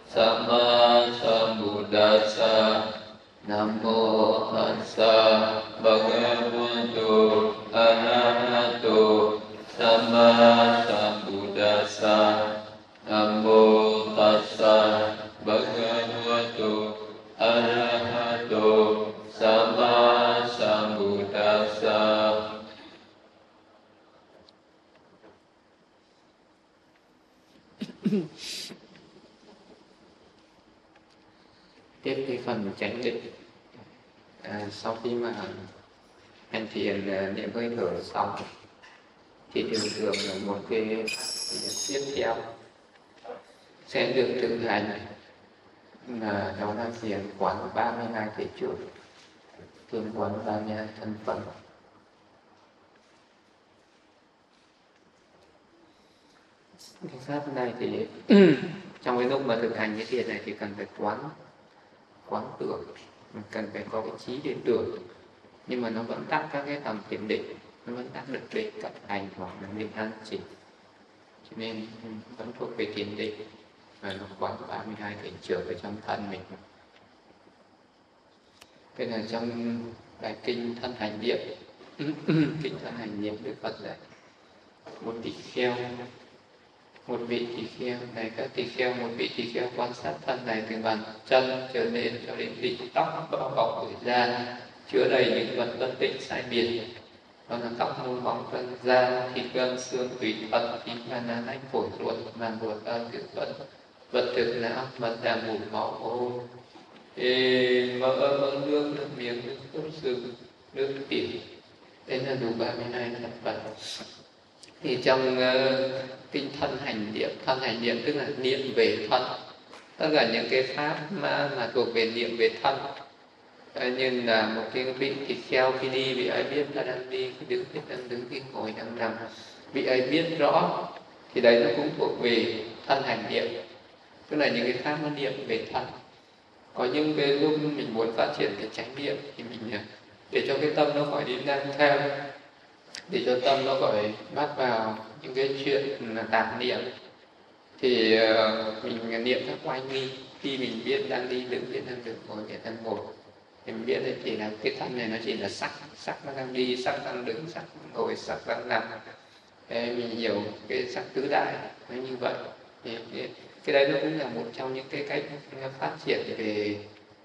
Samma Sambuddhassa. Nam mô Tassa Bhagavato Arahato Samma Sambuddhassa. Nam mô Tassa Bhagavato Arahato Samma Sambuddhassa. Tiếp cái phần chánh định. Sau khi mà hành thiền niệm hơi thở xong thì thường thường là một cái tiếp theo sẽ được thực hành là đó là thiền quán 32 thể trưởng, thiền quán 32 thân phận. Cái pháp này thì trong cái lúc mà thực hành cái thiền này thì cần phải quán tưởng, cần phải có cái trí để tưởng, nhưng mà nó vẫn tắt các cái tầm thiền định, nó vẫn tắt được định cận hành hoặc là định an chỉ, cho nên vẫn thuộc về thiền định và nó quán 32 thể trưởng ở trong thân mình. Thế là trong bài kinh thân hành niệm kinh thân hành niệm Đức Phật dạy một vị kheo này, các tỳ kheo, một vị tỳ kheo quan sát thân này từ bàn chân trở lên cho đến đỉnh tóc bao bọc bởi da, chứa đầy những vật bất tịnh sai biệt, đó là tóc, môi, móng, răng, da, thịt, gân, xương, tủy, thận, tim, gan, não, nách, phổi, ruột, màng ruột, gan, tử phân, vật thực não, mật đàm, mủ, máu, mồ, mỡ, nước, nước miếng, nước cốt xương, nước tiểu. Đây là đủ 32 thành phần. Thì trong kinh thân hành niệm tức là niệm về thân, tất cả những cái pháp mà thuộc về niệm về thân, như là một cái vị thịt kheo khi đi vị ấy biết là đang đi, khi đứng biết đang đứng, khi ngồi đang nằm, vị ấy biết rõ, thì đấy nó cũng thuộc về thân hành niệm, tức là những cái pháp nó niệm về thân. Có những cái lúc mình muốn phát triển cái chánh niệm thì mình để cho cái tâm nó khỏi đi lang thang, để cho tâm nó khỏi bắt vào những cái chuyện tạp niệm, thì mình niệm các oai nghi. Khi mình biết đang đi đứng, biết đang đứng, ngồi, biết đang ngồi, thì mình biết là chỉ là cái thân này nó chỉ là sắc nó đang đi, sắc đang đứng, sắc ngồi, sắc đang nằm. Mình hiểu cái sắc tứ đại nó như vậy. Thì cái đấy nó cũng là một trong những cái cách phát triển về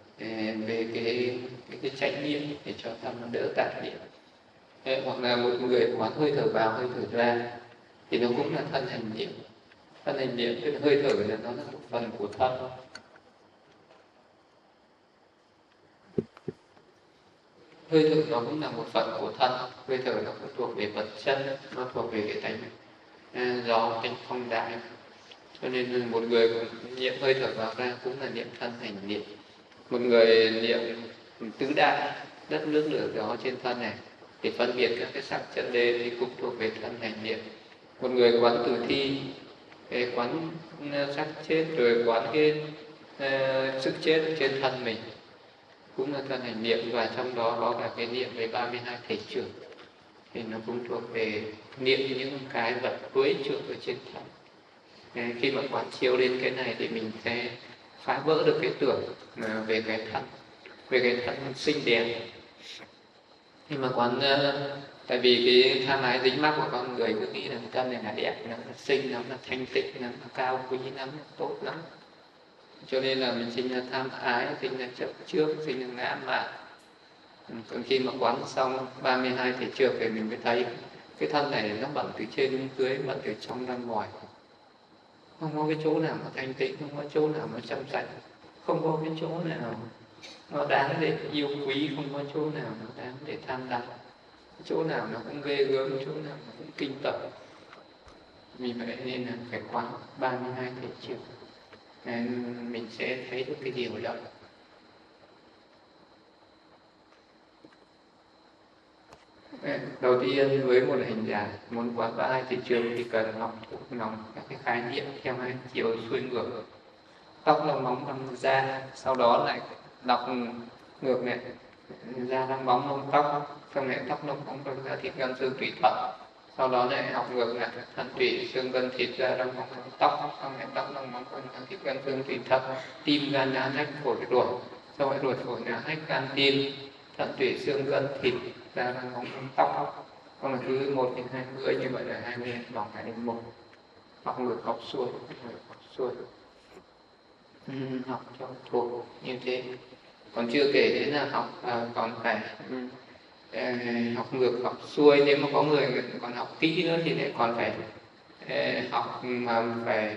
cái chánh niệm, để cho tâm nó đỡ tạp niệm. Hoặc là một người quán hơi thở vào, hơi thở ra, thì nó cũng là thân hành niệm. Thân hành niệm tức là hơi thở là nó là một phần của thân. Hơi thở nó cũng là một phần của thân. Hơi thở nó cũng thuộc về vật chất, nó thuộc về cái tánh gió, tánh phong đại. Cho nên một người niệm hơi thở vào ra cũng là niệm thân hành niệm. Một người niệm tứ đại, đất nước lửa gió trên thân này, để phân biệt các cái sắc chân đê thì cũng thuộc về thân hành niệm. Một người quán tử thi, quán sắc chết, rồi quán cái sức chết ở trên thân mình, cũng là thân hành niệm. Và trong đó có cả cái niệm về 32 thể trưởng, thì nó cũng thuộc về niệm những cái vật quấy trưởng ở trên thân. Khi mà quán chiếu đến cái này thì mình sẽ phá vỡ được cái tưởng về cái thân xinh đẹp. Nhưng mà quán tại vì cái tham ái dính mắc của con người cứ nghĩ là cái thân này là đẹp, nó là xinh, nó là thanh tịnh, nó là cao quý, nó là tốt lắm, cho nên là mình sinh ra tham ái, sinh ra chấp trước, sinh ra ngã mạn. Còn khi mà quán xong 32 thể trưởng thì mình mới thấy cái thân này nó bận từ trên đến dưới, bận từ trong ra ngoài, không có cái chỗ nào mà thanh tịnh, không có chỗ nào mà trong sạch, không có cái chỗ nào nó đáng để yêu quý, không có chỗ nào nó đáng để tham lam, chỗ nào nó cũng ghê gớm, chỗ nào nó cũng kinh tởm. Vì vậy nên là phải quán 32 thể trưởng, nên mình sẽ thấy được cái điều đó. Đầu tiên với một hành giả muốn quán 32 thể trưởng thì cần lòng các cái khái niệm theo hai chiều xuôi ngược, tóc, lông, móng, răng, da, sau đó lại đọc ngược này, da, răng, móng, lông, tóc, xong lại tóc, lông, móng, răng, da, thịt, gan, xương, tủy, thận, Sau đó lại học ngược lại thận tủy xương gân thịt da răng móng tóc, xong lại tóc răng móng gân thịt gân xương tủy thận, tim gan não nách phổi ruột, sau lại ruột phổi não nách gan tim, thận tủy xương gân thịt da răng móng tóc. Xong là cứ 1 đến 2 bữa như vậy là 20 vòng phải đến 1. Học ngược học xuôi, học xuôi. Học cho thuộc như thế. Còn chưa kể đến là học còn phải học ngược học xuôi. Nếu mà có người còn học kỹ nữa thì lại còn phải học mà phải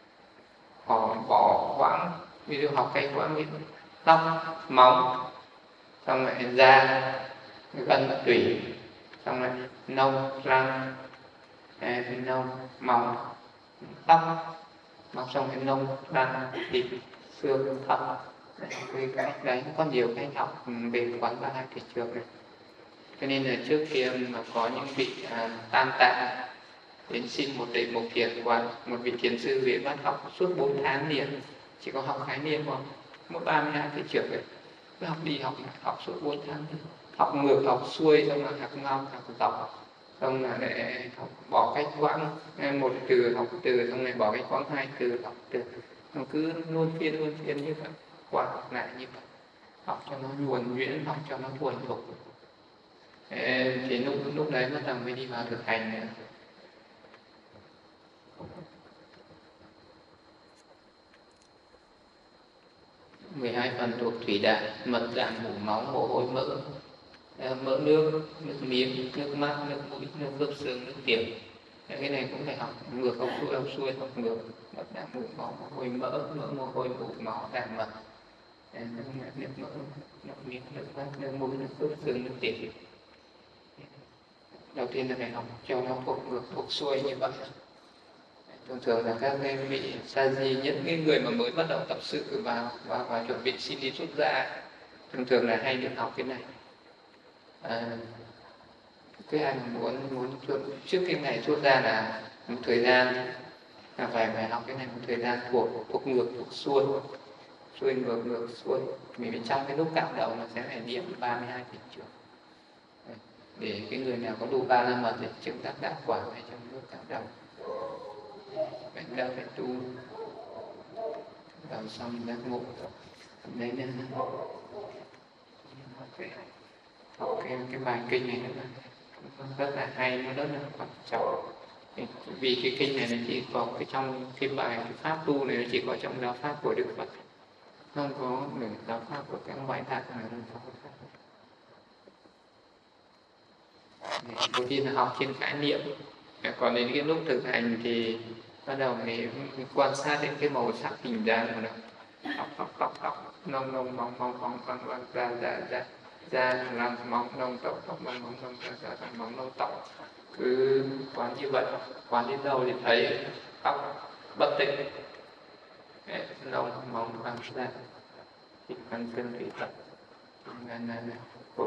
bỏ quãng, ví dụ học cái quãng tóc, móng, xong lại da, gân tủy, xong lại nông, răng, nông, móng, tóc, mọc xong lại nông, răng, thịt, xương, thận. Cái đấy có nhiều cái học về quán ba hai thị trường này. Cho nên là trước kia mà có những vị tan tạng đến xin một đệ một thiền quán, một vị thiền sư về bắt học suốt 4 tháng liền, chỉ có học khái niệm thôi, mỗi 32 cái trường ấy, cứ học đi học suốt 4 tháng đi. Học ngược học xuôi, xong là học ngon học dọc, xong là lại học bỏ cách quãng một từ học từ, xong lại bỏ cách quãng 2 từ học từ, nó cứ luôn phiên như vậy, qua học lại như vậy, học cho nó nhuần nhuyễn, học cho nó thuần thục. Thì lúc đấy bắt đầu mới đi vào thực hành nữa. Mười hai phần thuộc thủy đạm: mật đạm, mủ máu, mồ hôi, mỡ, mỡ nước, nước miếng, nước mắt, nước mũi, nước khớp xương, nước tiểu. Cái này cũng phải học ngược học xuôi học ngược. Mật đạm, mủ máu, mồ hôi, mỡ, mồ hôi, mủ máu, đạm, mật, nước mỡ, nước miếng, nước mắt, nước mũi, nước khớp xương, nước tiểu. Đầu tiên là phải học cho nó thuộc ngược thuộc xuôi như vậy. Thường là các cái vị sa di, những cái người mà mới bắt đầu tập sự và chuẩn bị xin đi xuất gia, thường là hay được học cái này. Cái ai muốn trước cái ngày xuất gia là một thời gian là phải học cái này một thời gian thuộc ngược thuộc xuôi ngược xuôi. Mình trong cái lúc cạo đầu nó sẽ phải niệm 32 tỷ trường để cái người nào có đủ 3 năm mật thì chứng đắc đạo quả hay trong lúc cạo đầu. Bệnh đau phải tu đầu xong giác ngộ. Đấy nên học cái bài kinh này nó rất là hay, nó rất là quan trọng. Vì cái kinh này nó chỉ có cái trong cái bài cái pháp tu này, nó chỉ có trong giáo pháp của Đức Phật, không có được giáo pháp của các ngoại đạo nào. Đầu tiên là học trên khái niệm, còn đến cái lúc thực hành thì bắt đầu mình quan sát đến cái màu sắc hình dáng của nó. Tóc, nông, móng, da, răng, móng, nông, tóc, móng, nông, da, răng, móng, nông, tóc. Cứ quán như vậy, quán đến đâu thì thấy tóc bất tịnh, nông, móng, răng, da, thịt, gân, xương, thủy, thận, phổi,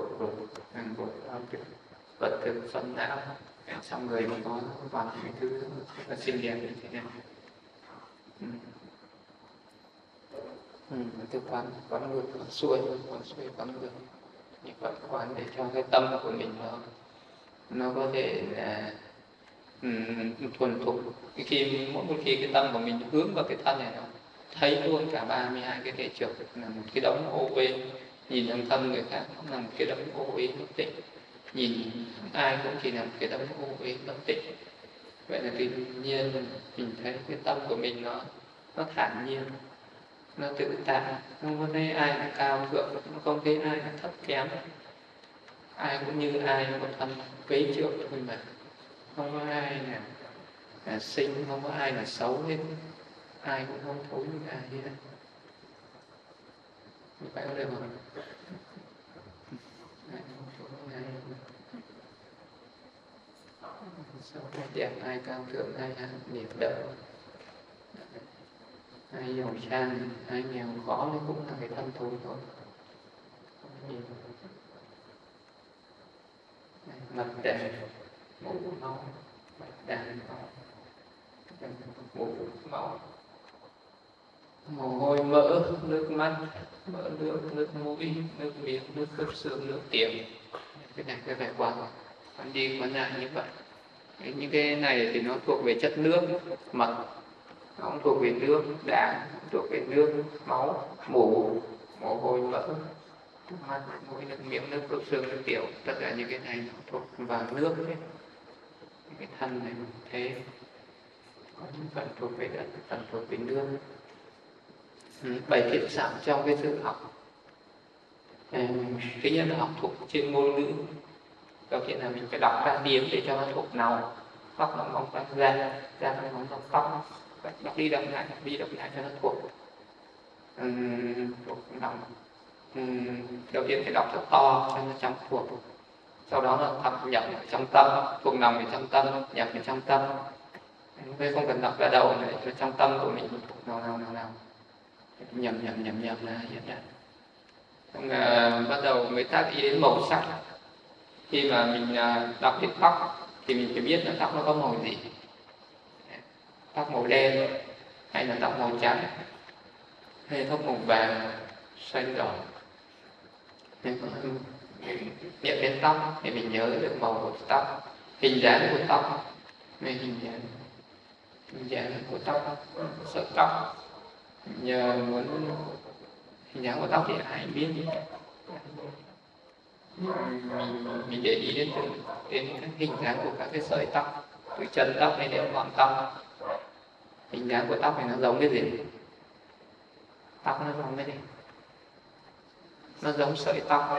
vật thực, phân não. Trong người mà có toàn những thứ rất xinh đẹp như thế này. Thực quán ngược, quán xuôi, quán ngược như vậy, quán để cho cái tâm của mình nó có thể là thuần thục. Mỗi một khi cái tâm của mình hướng vào cái thân này, nó thấy luôn cả 32 cái thể trực là một cái đống ô uế, nhìn trong tâm người khác cũng là một cái đống ô uế bất tịnh, nhìn ai cũng chỉ là một cái đống ô uế bất tịnh. Vậy là tự nhiên mình thấy cái tâm của mình nó thản nhiên, nó tự tại, không có thấy ai là cao thượng, không thấy ai là thấp kém, ai cũng như ai, một thân vế trượng thôi mà, không có ai là xinh, không có ai là xấu hết, ai cũng không thấu như ai hết. Như vậy có được không? Xấu ai đẹp, ai cao thượng, ai đẹp đỡ, ai giàu sang, ai nghèo khó thì cũng là cái thân thôi thôi. Mặt đẹp, mũ máu, bạch đàn mũ máu, mồ hôi mỡ, nước mắt, mỡ nước mũi, nước miệng, nước khớp xương, nước tiểu. Cái này phải quán đi quán lại như vậy. Những cái này thì nó thuộc về chất nước, mật, nó cũng thuộc về nước, đạm, thuộc về nước, máu, mủ, mồ hôi, mỡ, mắt, mũi, nước miếng, nước đốt xương, nước tiểu, tất cả những cái này nó thuộc vào nước đấy. Cái thân này thế, có những phần thuộc về đất, phần thuộc về nước. 7 thiện xảo trong cái sự học. Thứ nhất là học thuộc trên ngôn ngữ. Đầu tiên là mình phải đọc ra tiếng để cho nó thuộc lòng. Tóc nó mong ra nó mong tóc, đọc đi đọc lại cho nó thuộc lòng. Đầu tiên phải đọc thật to cho nó trong thuộc. Sau đó là thẩm nhập ở trong tâm, thuộc lòng ở trong tâm, nhập ở trong tâm. Thế không cần đọc ra đầu nữa, cho trong tâm của mình thuộc nào. Nhầm là hiện ra. Bắt đầu mới tác ý đến màu sắc. Khi mà mình đọc đến tóc thì mình phải biết là tóc nó có màu gì. Tóc màu đen hay là tóc màu trắng hay tóc màu vàng, xanh đỏ. Niệm đến tóc thì mình nhớ được màu của tóc, hình dáng của tóc, hình dáng của tóc, sợi tóc. Nhờ muốn hình dáng của tóc thì ai biết mình để ý đến các hình dáng của các cái sợi tóc, từ chân tóc đến ngọn tóc. Hình dáng của tóc này nó giống cái gì? Tóc nó giống cái gì? Nó giống sợi tóc.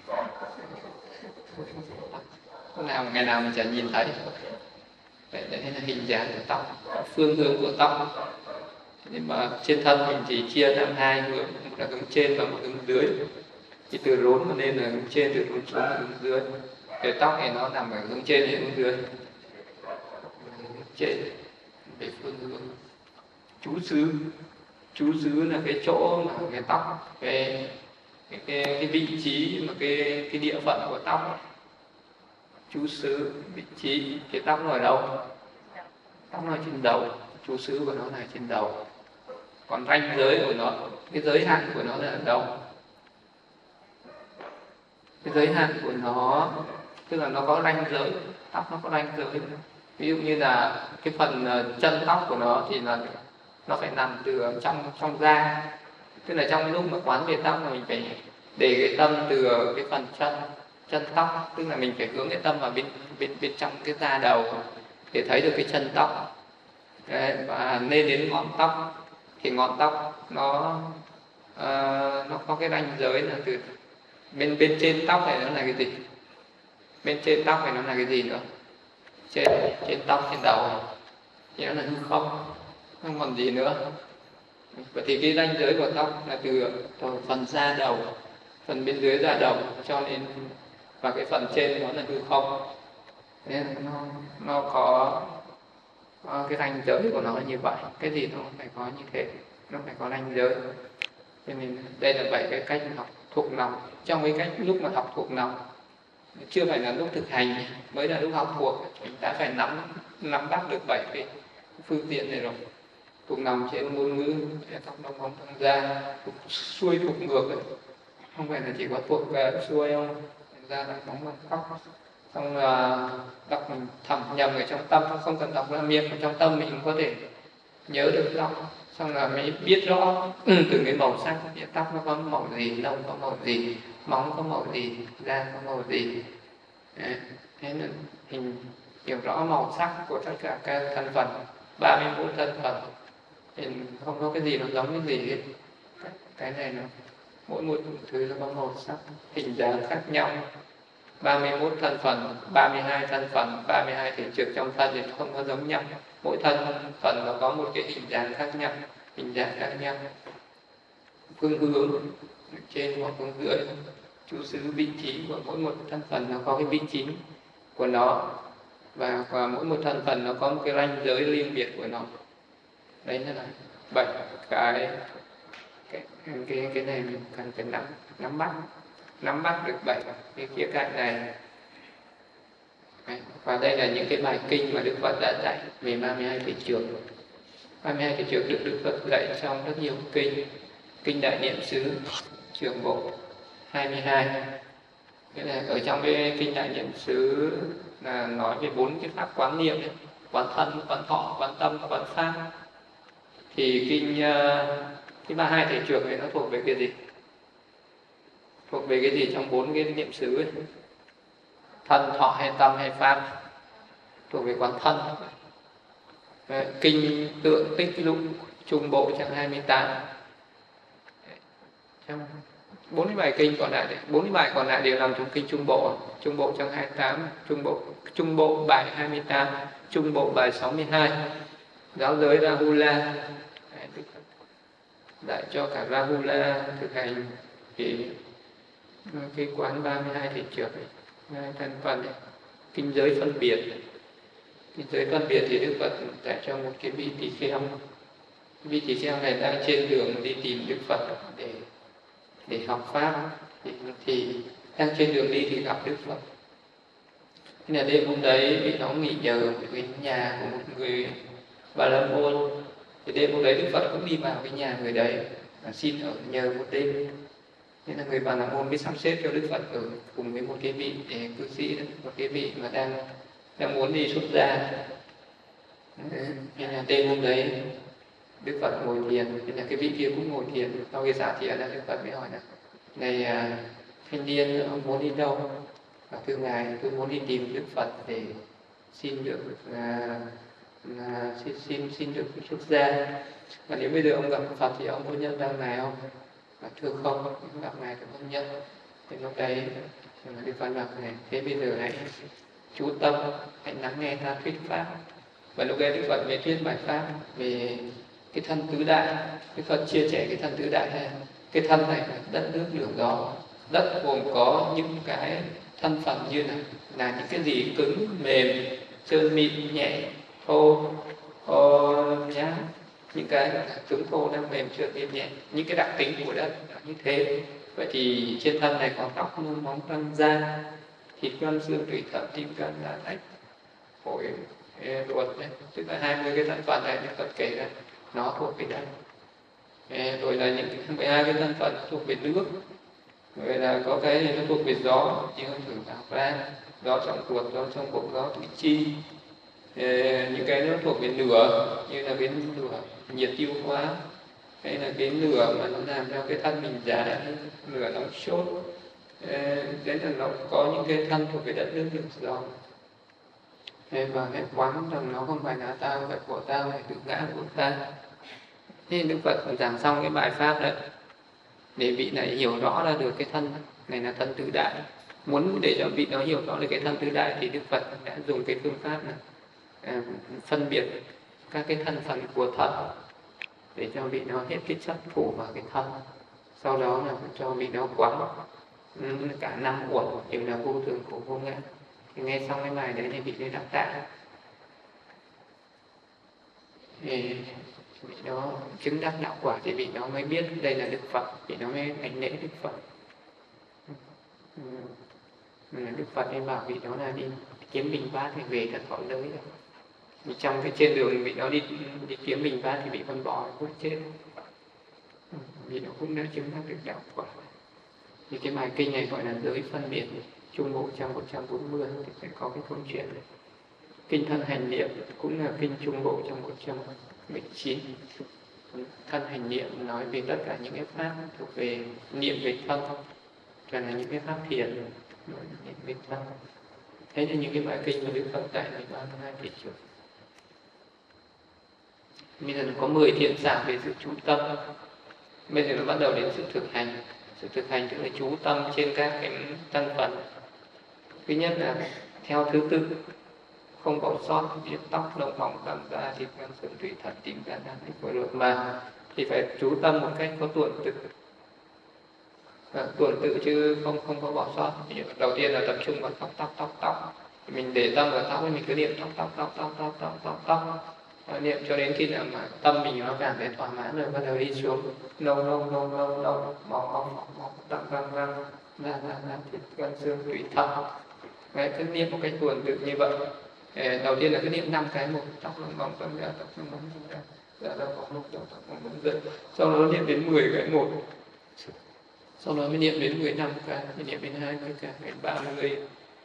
Ngày nào mình chẳng nhìn thấy. Vậy là hình dáng của tóc, phương hướng của tóc. Nhưng mà trên thân mình thì chia làm hai hướng, một là hướng trên và một hướng dưới. Thì từ rốn mà lên là hướng trên, từ rốn xuống là hướng dưới. Cái tóc này nó nằm ở hướng trên hay hướng dưới? Hướng trên, về phương hướng. Chú xứ là cái chỗ mà cái tóc, cái vị trí mà cái địa phận của tóc. Chú xứ, vị trí, cái tóc nó ở đâu? Tóc nó ở trên đầu, chú xứ của nó là trên đầu. Còn ranh giới của nó, cái giới hạn của nó là ở đâu? Cái giới hạn của nó, tức là nó có ranh giới, tóc nó có ranh giới. Ví dụ như là cái phần chân tóc của nó thì là nó phải nằm từ trong da. Tức là trong lúc mà quán về tóc là mình phải để cái tâm từ cái phần chân tóc, tức là mình phải hướng cái tâm vào bên trong cái da đầu để thấy được cái chân tóc. Đấy, và lên đến ngọn tóc thì ngọn tóc nó có cái ranh giới là từ bên trên tóc này nó là cái gì? Bên trên tóc này nó là cái gì nữa? Trên tóc, trên đầu thì nó là hư không còn gì nữa. Vậy thì cái ranh giới của tóc là từ phần da đầu, phần bên dưới da đầu cho nên, và cái phần trên nó là hư không. Nên nó có cái ranh giới của nó là như vậy. Cái gì nó phải có như thế, nó phải có ranh giới. Cho nên đây là 7 cái cách học thuộc lòng. Trong cái cách lúc mà học thuộc lòng, chưa phải là lúc thực hành, mới là lúc học thuộc, mình đã phải nắm bắt được 7 cái phương tiện này rồi. Thuộc lòng trên ngôn ngữ, tóc đông bóng trong da, xuôi thuộc ngược ấy. Không phải là chỉ có thuộc xuôi không, ra là bóng bằng tóc. Xong là đọc thẩm nhầm ở trong tâm, không cần đọc ra miệng, ở trong tâm mình có thể nhớ được tóc. Xong là mới biết rõ từng cái màu sắc, tóc nó có màu gì, lông có màu gì, móng có màu gì, da có màu gì. Thế là hình hiểu rõ màu sắc của tất cả các thân phần, 31 thân phần. Thì không có cái gì nó giống cái gì hết. Cái này nó mỗi một thứ nó có màu sắc, hình dáng khác nhau. 31 thân phần, 32 thân phần, 32 thể trực trong thân thì nó không có giống nhau. Mỗi thân phần nó có một cái hình dáng khác nhau, hình dạng khác nhau. Phương hướng trên hoặc phương dưới, chú xứ vị trí của mỗi một thân phần nó có cái vị trí của nó, và mỗi một thân phần nó có một cái ranh giới riêng biệt của nó. Đấy là 7 cái này mình cần phải nắm bắt được 7 cái khía cạnh này. Và đây là những cái bài kinh mà Đức Phật đã dạy về 32 thể trường. 32 thể trường được Đức Phật dạy trong rất nhiều kinh. Kinh Đại Niệm xứ, Trường Bộ 22, Cái này ở trong cái kinh Đại Niệm xứ là nói về 4 cái pháp quán niệm ấy. Quán thân, quán thọ, quán tâm, quán pháp. Thì cái 32 thể trưởng này nó thuộc về cái gì? Thuộc về cái gì trong 4 cái niệm xứ ấy? Thân, thọ hay tâm hay pháp? Thuộc về quán thân. Kinh tượng tích lũy trung bộ trang 28. Trong 47 kinh còn lại, 47 còn lại đều nằm trong kinh trung bộ. Trung bộ trang 28, trung bộ bài 28, trung bộ bài 62. Giáo giới Rahula đại cho cả Rahula thực hành cái quán 32 thể trưởng thân phần này. Kinh giới phân biệt. Kinh giới phân biệt thì Đức Phật dạy cho một cái vị tỳ kheo. Vị tỳ kheo này đang trên đường đi tìm Đức Phật để học pháp, thì đang trên đường đi thì gặp Đức Phật. Thế là đêm hôm đấy vị đó nghỉ nhờ ở cái nhà của một người Bà La Môn. Thì đêm hôm đấy Đức Phật cũng đi vào cái nhà người đấy và xin ở nhờ một đêm. Nên là người Bà La Môn mới sắp xếp cho Đức Phật ở cùng với một cái vị cư sĩ đó, một cái vị mà đang muốn đi xuất gia. Nên là đêm hôm đấy Đức Phật ngồi thiền, nên là cái vị kia cũng ngồi thiền. Sau khi xả thiền là Đức Phật mới hỏi là: này thanh niên, ông muốn đi đâu? Và thưa ngài, tôi muốn đi tìm Đức Phật để xin được xin được xuất gia. Và nếu bây giờ ông gặp Phật thì ông có nhân đăng này không? Và thưa không, gặp ngài thì không nhân. Thì lúc đấy Đức Phật bảo này: thế bây giờ hãy chú tâm, hãy lắng nghe ta thuyết pháp. Và lúc đấy Đức Phật mới thuyết bài pháp về cái thân tứ đại. Đức Phật chia sẻ cái thân tứ đại này. Cái thân này là đất nước lửa gió. Đất gồm có những cái thân phận như là những cái gì cứng, mềm, trơn mịn, nhẹ, thô, nhá. Những cái cứng thô, đang mềm, trơn mịn, nhẹ. Những cái đặc tính của đất là như thế. Vậy thì trên thân này có tóc, lông, móng, răng, da, thịt, gan, xương, tủy, thận, tim, gan, là lách, phổi, ruột. Tức là 20 cái thân phận này Đức Phật kể ra nó thuộc về đất. Rồi là những 12 cái thân phận thuộc về nước. Rồi là có cái nó thuộc về gió, như ông thử bảo ra, gió trong ruột, gió trong bụng, gió thủy chi. Những cái nó thuộc về lửa, như là cái lửa nhiệt tiêu hóa, hay là cái lửa mà nó làm cho cái thân mình già, lửa nóng sốt. Đấy là nó có những cái thân thuộc về đất nước lửa gió. Và hãy quán rằng nó không phải là tao, phải của tao, phải tự ngã của ta. Thế Đức Phật giảng xong cái bài pháp đấy, để vị này hiểu rõ ra được cái thân này là thân tứ đại. Muốn để cho vị đó hiểu rõ được cái thân tứ đại thì Đức Phật đã dùng cái phương pháp này phân biệt các cái thân phận của thân, để cho vị đó hết cái chấp thủ vào cái thân. Sau đó là cho vị đó quán cả 5 uẩn đều là vô thường, khổ, vô ngã. Thì nghe xong cái bài đấy thì vị đấy đắc tạ. Thì vị đó chứng đắc đạo quả thì vị đó mới biết đây là Đức Phật, vị đó mới hành lễ Đức Phật. Đức Phật nên bảo vị đó là đi kiếm bình bát thì về thật thọ giới rồi. Vì trong cái trên đường vị đó đi kiếm bình bát thì bị con bò cũng chết. Vị đó cũng đã chứng đắc được đạo quả. Thì cái bài kinh này gọi là giới phân biệt. Trung bộ trang 140 thì sẽ có cái câu chuyện này. Kinh thân hành niệm cũng là kinh trung bộ trong 119. Thân hành niệm nói về tất cả những cái pháp thuộc về niệm về thân, toàn là những cái pháp thiền niệm về thân. Thế nên những cái bài kinh mà Đức Phật dạy là 32 thể trưởng. Bây giờ nó có 10 thiện xảo về sự chú tâm. Bây giờ nó bắt đầu đến sự thực hành. Sự thực hành tức là chú tâm trên các cái thân phận. Thứ nhất là theo thứ tự, không bỏ sót việc tóc, lông, móng, răng, da, thịt, gan, xương, tủy, thận, tim, gan, não, phổi, ruột, mà thì phải chú tâm một cách có tuần tự. Tuần tự chứ không có bỏ sót. Đầu tiên là tập trung vào tóc. Mình để tâm vào tóc thì mình cứ niệm tóc. Niệm cho đến khi nào mà tâm mình nó cảm thấy thỏa mãn rồi, bắt đầu đi xuống nông, móng, răng, da, thịt, gan, xương, tủy, thận. Đấy, cứ niệm một cách tuần tự như vậy. Đầu tiên là cứ niệm 5 cái một: tóc, lông, móng, răng, da, tóc, lông, móng, da, đầu, móng, lông, tóc, lông, móng, răng. Sau đó niệm đến 10 cái một. sau đó mới niệm đến 15 cái, mới niệm đến 20 cái, đến 30,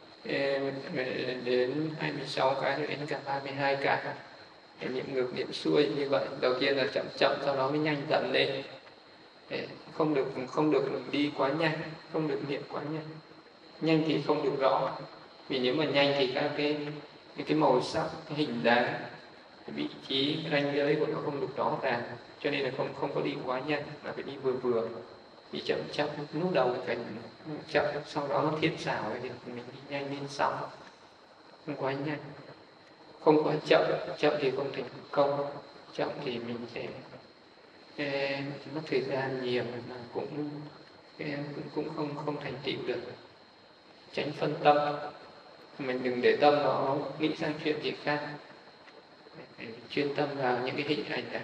đến 26 cái, rồi đến cả 32 cái. Để niệm ngược niệm xuôi như vậy, đầu tiên là chậm chậm, sau đó mới nhanh dần lên. Không được đi quá nhanh, không được niệm quá nhanh. Nhanh thì không được rõ, vì nếu mà nhanh thì các cái màu sắc, cái hình dáng, cái vị trí, ranh giới của nó không được rõ ràng, cho nên là không có đi quá nhanh, mà phải đi vừa vừa, đi chậm chậm. Lúc đầu phải chậm, sau đó nó thiện xảo thì mình đi nhanh lên sau, không quá nhanh, không quá chậm. Chậm thì không thành công, chậm thì mình sẽ mất thời gian nhiều, mà cũng không thành tựu được. Tránh phân tâm, mình đừng để tâm nó nghĩ sang chuyện gì khác, phải chuyên tâm vào những cái hình ảnh này.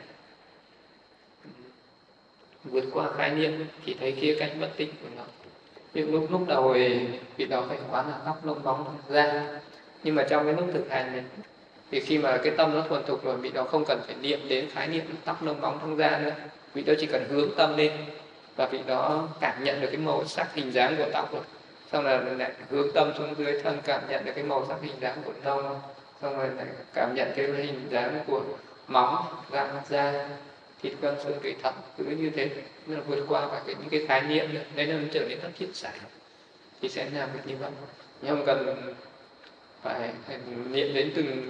Vượt qua khái niệm thì thấy khía cạnh bất tịnh của nó. Nhưng lúc đầu vị đó phải quán là tóc lông bóng ra, nhưng mà trong cái lúc thực hành này thì khi mà cái tâm nó thuần thục rồi, vị đó không cần phải niệm đến khái niệm tóc lông bóng thông da nữa, vị đó chỉ cần hướng tâm lên và vị đó cảm nhận được cái màu sắc hình dáng của tóc rồi, xong rồi lại hướng tâm xuống dưới thân, cảm nhận được cái màu sắc hình dáng của lông, xong rồi lại cảm nhận cái hình dáng của móng, răng, da, thịt, gân, xương, tủy, thận, cứ như thế, nó vượt qua cả những cái khái niệm nữa, nên nó trở nên rất thiết sản, thì sẽ làm được như vậy. Nhưng không cần phải niệm đến từng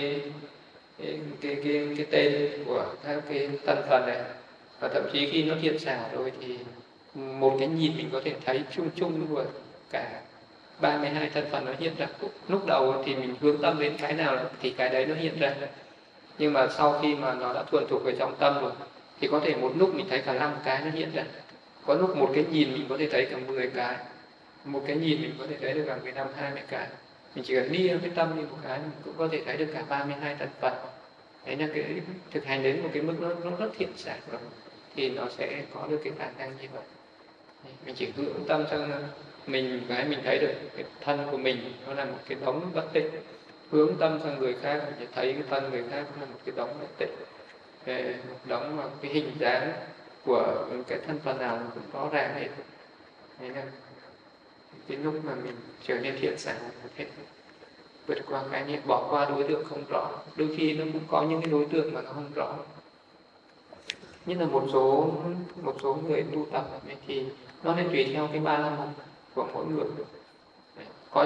cái tên của các cái thân phần này, và thậm chí khi nó thiện xảo rồi thì một cái nhìn mình có thể thấy chung chung của cả 32 thân phần nó hiện ra. Lúc đầu thì mình hướng tâm đến cái nào thì cái đấy nó hiện ra, nhưng mà sau khi mà nó đã thuần thục ở trong tâm rồi thì có thể một lúc mình thấy cả 5 cái nó hiện ra, có lúc một cái nhìn mình có thể thấy cả 10 cái, một cái nhìn mình có thể thấy được cả 15, 20 cái. Mình chỉ cần đi cái tâm đi một cái mình cũng có thể thấy được cả 32 thân phần. Đấy là cái thực hành đến một cái mức nó rất thiện xảo rồi thì nó sẽ có được cái khả năng như vậy. Mình chỉ hướng tâm sang mình, cái mình thấy được cái thân của mình nó là một cái đống bất tịnh, hướng tâm sang người khác mình sẽ thấy cái thân người khác nó là một cái đống bất tịnh, một đống mà cái hình dáng của cái thân phần nào cũng rõ ràng hết. Đấy là cái lúc mà mình trở nên thiện xảo hết, vượt qua cái niệm, bỏ qua đối tượng không rõ. Đôi khi nó cũng có những cái đối tượng mà nó không rõ, như là một số người tu tập thì nó nên tùy theo cái ba la mật của mỗi người. Có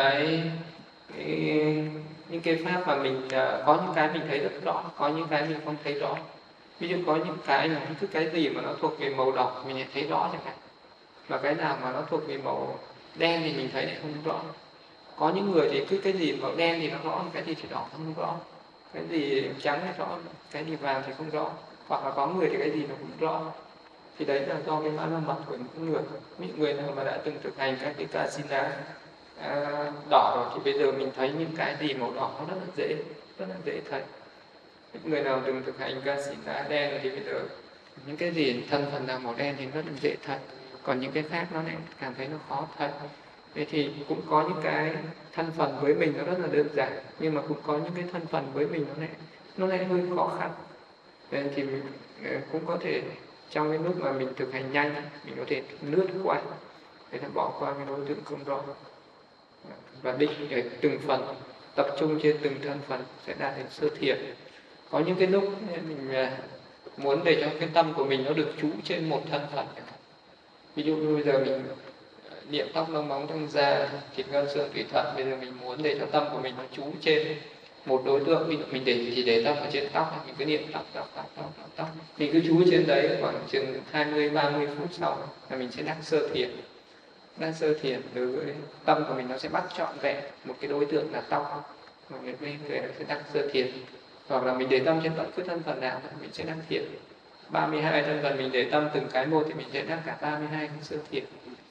những cái pháp mà mình có những cái mình thấy rất rõ, có những cái mình không thấy rõ. Ví dụ có những cái là cứ cái gì mà nó thuộc về màu đỏ mình thấy rõ chẳng hạn, mà cái nào mà nó thuộc về màu đen thì mình thấy lại không rõ. Có những người thì cứ cái gì màu đen thì nó rõ, cái gì thì đỏ không rõ, cái gì trắng thì rõ, cái gì vàng thì không rõ, hoặc là có người thì cái gì nó cũng rõ. Thì đấy là do cái mã mật của những người. Những người nào mà đã từng thực hành các cái kasina đỏ rồi thì bây giờ mình thấy những cái gì màu đỏ nó rất là dễ thấy. Những người nào từng thực hành kasina đen rồi thì bây giờ những cái gì thân phần nào màu đen thì rất là dễ thấy, còn những cái khác nó lại cảm thấy nó khó thấy. Thế thì cũng có những cái thân phần với mình nó rất là đơn giản, nhưng mà cũng có những cái thân phần với mình nó lại hơi khó khăn. Nên thì mình cũng có thể trong cái lúc mà mình thực hành nhanh mình có thể lướt qua để bỏ qua cái đối tượng không rõ, và định ở từng phần, tập trung trên từng thân phần sẽ đạt đến sơ thiền. Có những cái lúc mình muốn để cho cái tâm của mình nó được trú trên một thân phần, ví dụ như bây giờ mình niệm tóc lông móng thân da thịt gân xương tủy thận, bây giờ mình muốn để cho tâm của mình nó trú trên một đối tượng, ví dụ mình để tâm ở trên tóc, mình cứ niệm tóc, mình cứ trú trên đấy khoảng chừng 20-30 phút sau là mình sẽ đắc sơ thiền. Đối với tâm của mình nó sẽ bắt trọn vẹn một cái đối tượng là tóc, mà người nó sẽ đắc sơ thiền. Hoặc là mình để tâm trên bất cứ thân phần nào mình sẽ đắc thiền. 32 thân phần mình để tâm từng cái một thì mình sẽ đắc cả 32 cái sơ thiền.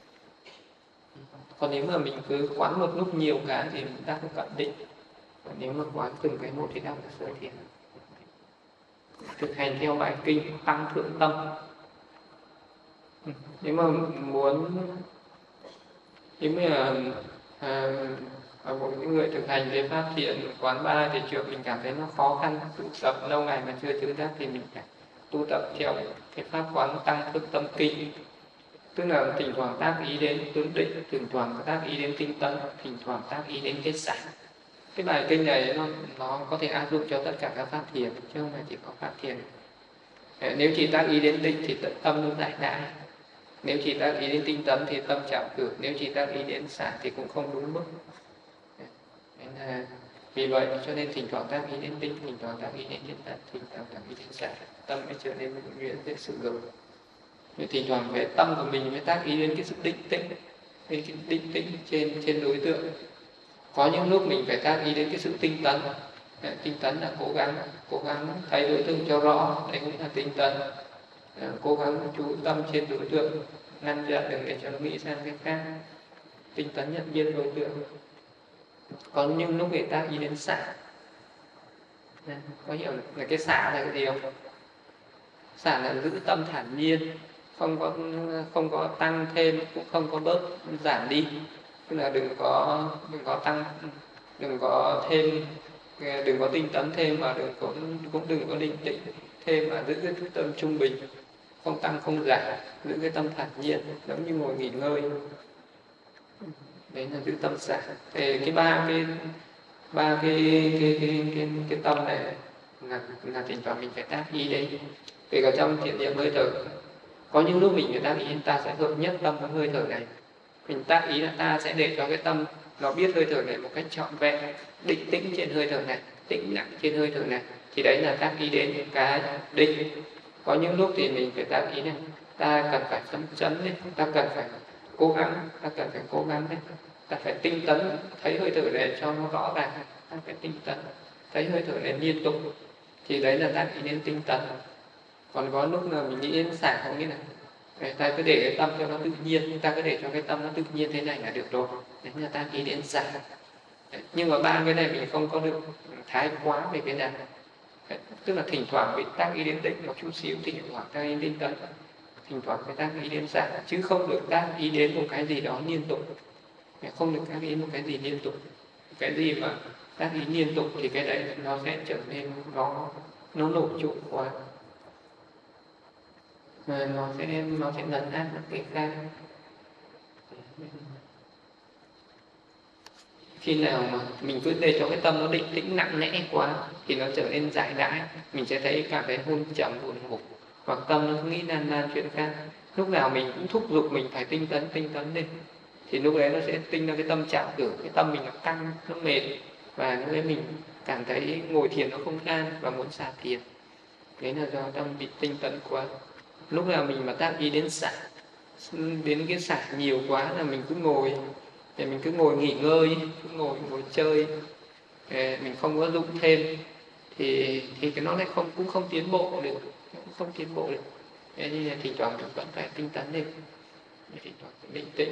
Còn nếu mà mình cứ quán một lúc nhiều cái thì mình đắc cận định. Còn nếu mà quán từng cái một thì đắc là sơ thiền. Thực hành theo bài kinh tăng thượng tâm. Nếu mà một những người thực hành về pháp thiện quán ba thì trước mình cảm thấy nó khó khăn, tu tập lâu ngày mà chưa chứng đắc thì mình phải tu tập theo cái pháp quán tăng thượng tâm kinh. Tức là thỉnh thoảng tác ý đến tướng định, thỉnh thoảng tác ý đến tinh tấn, thỉnh thoảng tác ý đến kết xả. Cái bài kinh này nó có thể áp dụng cho tất cả các pháp thiền, chứ không phải chỉ có pháp thiền. Nếu chỉ tác ý đến định thì tâm nó giải đãi. Nếu chỉ tác ý đến tinh tấn thì tâm chạm cử. Nếu chỉ tác ý đến xả thì cũng không đúng mức. Nên là vì vậy cho nên thỉnh thoảng tác ý đến định, thỉnh thoảng tác ý đến nhất tấn, thỉnh thoảng tác ý đến xả, tâm mới trở nên vĩnh viễn dễ sử dụng. Nhưng thỉnh thoảng về tâm của mình mới tác ý đến cái sự định tĩnh, cái định tĩnh trên đối tượng. Có những lúc mình phải tác ý đến cái sự tinh tấn. Tinh tấn là cố gắng thấy đối tượng cho rõ, đấy cũng là tinh tấn. Cố gắng chú tâm trên đối tượng, ngăn chặn đừng để cho nó nghĩ sang cái khác. Tinh tấn nhận biết đối tượng. Có những lúc người ta ý đến xả. Có hiểu là cái xả là cái gì không? Xả là giữ tâm thản nhiên, không có tăng thêm, cũng không có bớt giảm đi. Tức là đừng có tăng, đừng có thêm, đừng có tinh tấn thêm, và cũng đừng có định tĩnh thêm, mà giữ cái tâm trung bình, không tăng không giảm, giữ cái tâm thản nhiên, giống như ngồi nghỉ ngơi. Đấy là giữ tâm xả. Thì cái ba cái tâm này là thỉnh thoảng mình phải tác ý đấy. Kể cả trong thiện niệm hơi thở, có những lúc mình phải tác ý ta sẽ hợp nhất tâm với hơi thở này. Mình tác ý là ta sẽ để cho cái tâm nó biết hơi thở này một cách trọn vẹn, định tĩnh trên hơi thở này, tĩnh lặng trên hơi thở này. Thì đấy là tác ý đến cái định. Có những lúc thì mình phải tác ý này, ta cần phải phấn chấn lên, ta cần phải cố gắng, đấy. Ta phải tinh tấn, thấy hơi thở này cho nó rõ ràng, ta phải tinh tấn, thấy hơi thở này liên tục. Thì đấy là tác ý đến tinh tấn. Còn có lúc nào mình nghĩ đến xả, không nghĩa là ta cứ để cái tâm cho nó tự nhiên, ta cứ để cho cái tâm nó tự nhiên thế này là được rồi. Đấy là tác ý đến xả. Nhưng mà ba cái này mình không có được thái quá về cái này. Tức là thỉnh thoảng mình tác ý đến định một chút xíu, thỉnh thoảng tác ý đến tinh tấn, thỉnh thoảng phải tác ý đến xả, chứ không được tác ý đến một cái gì đó liên tục. Không được tác ý đến một cái gì liên tục. Cái gì mà tác ý liên tục thì cái đấy nó sẽ trở nên nó nổi trội quá, mà nó sẽ lấn át được cái khác. Khi nào mà mình cứ để cho cái tâm nó định tĩnh nặng nẽ quá thì nó trở nên dại đãi, mình sẽ thấy cảm thấy hôn trầm buồn ngủ, hoặc tâm nó nghĩ nan chuyện khác. Lúc nào mình cũng thúc giục mình phải tinh tấn lên, thì lúc đấy nó sẽ tinh ra cái tâm trạo cử, cái tâm mình nó căng, nó mệt, và lúc đấy mình cảm thấy ngồi thiền nó không an và muốn xả thiền. Đấy là do tâm bị tinh tấn quá. Lúc nào mình mà tác ý đến xả, đến cái xả nhiều quá là mình cứ ngồi, để mình cứ ngồi nghỉ ngơi, cứ ngồi chơi, mình không có dụng thêm, thì cái nó lại cũng không tiến bộ được, Thế nên là thỉnh thoảng mình vẫn phải tinh tấn lên, thỉnh thoảng phải định tĩnh.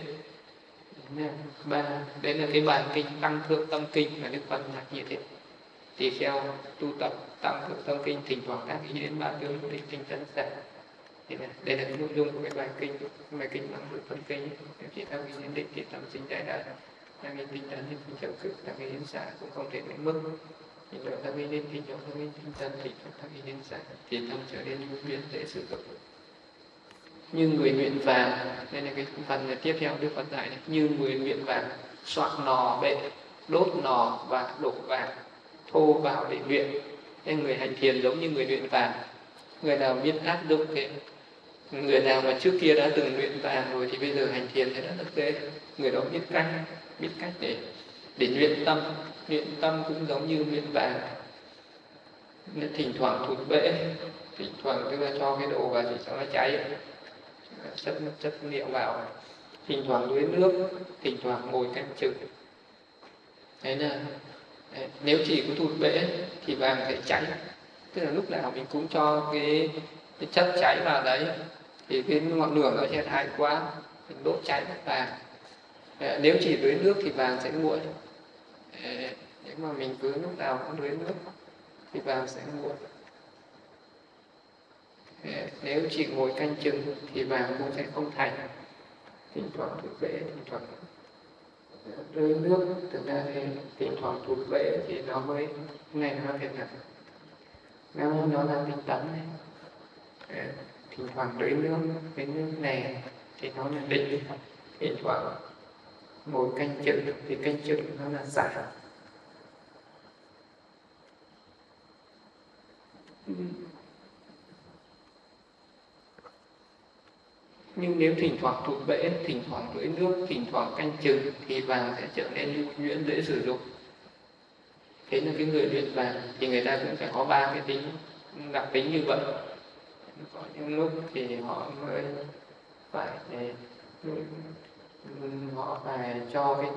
Đấy là cái bài kinh Tăng Thượng Tâm Kinh là Đức Phật nhắc như thế. Thì theo tu tập Tăng Thượng Tâm Kinh, thỉnh thoảng tác ý đến ba tướng định tinh tấn xả. Đây là cái nội dung của cái bài kinh Tăng Thượng Tâm Kinh. Nếu chỉ tác ý đến định thì tâm sinh giải đại, tác ý tinh tấn thì không chậm cự, tác ý đến xả cũng không thể đến mức. Thì nếu tác ý đến thỉnh thoảng tác ý tinh tấn, thỉnh thoảng tác ý đến xả, thì tâm trở nên biến dễ sử dụng. Như người luyện vàng, đây là cái phần tiếp theo Đức Phật dạy này. Như người luyện vàng, soạn nò bệ, đốt nò và đổ vàng thô vào để luyện. Nên người hành thiền giống như người luyện vàng. Người nào biết áp dụng cái, người nào mà trước kia đã từng luyện vàng rồi thì bây giờ hành thiền thì đã thực tế. Người đó biết cách để luyện tâm. Luyện tâm cũng giống như luyện vàng. Nên thỉnh thoảng thụt bể, thỉnh thoảng tức là cho cái đồ vào thì cho nó cháy, chất liệu vào, thỉnh thoảng đuối nước, thỉnh thoảng ngồi canh chừng. Đấy là nếu chỉ có thụt bể thì vàng sẽ cháy. Tức là lúc nào mình cũng cho cái chất cháy vào đấy, thì cái ngọn lửa nó sẽ thái quá, mình đốt cháy mất vàng. Nếu chỉ đuối nước thì vàng sẽ nguội. Nếu mà mình cứ lúc nào cũng đuối nước thì vàng sẽ nguội. Nếu chỉ ngồi canh chừng thì vàng cũng sẽ không thành. Thỉnh thoảng thụt bể, thỉnh thoảng rơi nước, thực ra thì thỉnh thoảng thụt bể thì nó mới này nó thiệt là nó là tinh tấn này. Thỉnh thoảng rơi nước, cái nước này thì nó là định. Thỉnh thoảng ngồi canh chừng thì canh chừng nó là xả. Nhưng nếu thỉnh thoảng tụt bể, thỉnh thoảng tưới nước, thỉnh thoảng canh chừng thì vàng sẽ trở nên nhu nhuyễn dễ sử dụng. Thế là cái người luyện vàng thì người ta cũng phải có 3 cái tính đặc tính như vậy. Có những lúc thì họ mới phải họ phải cho cái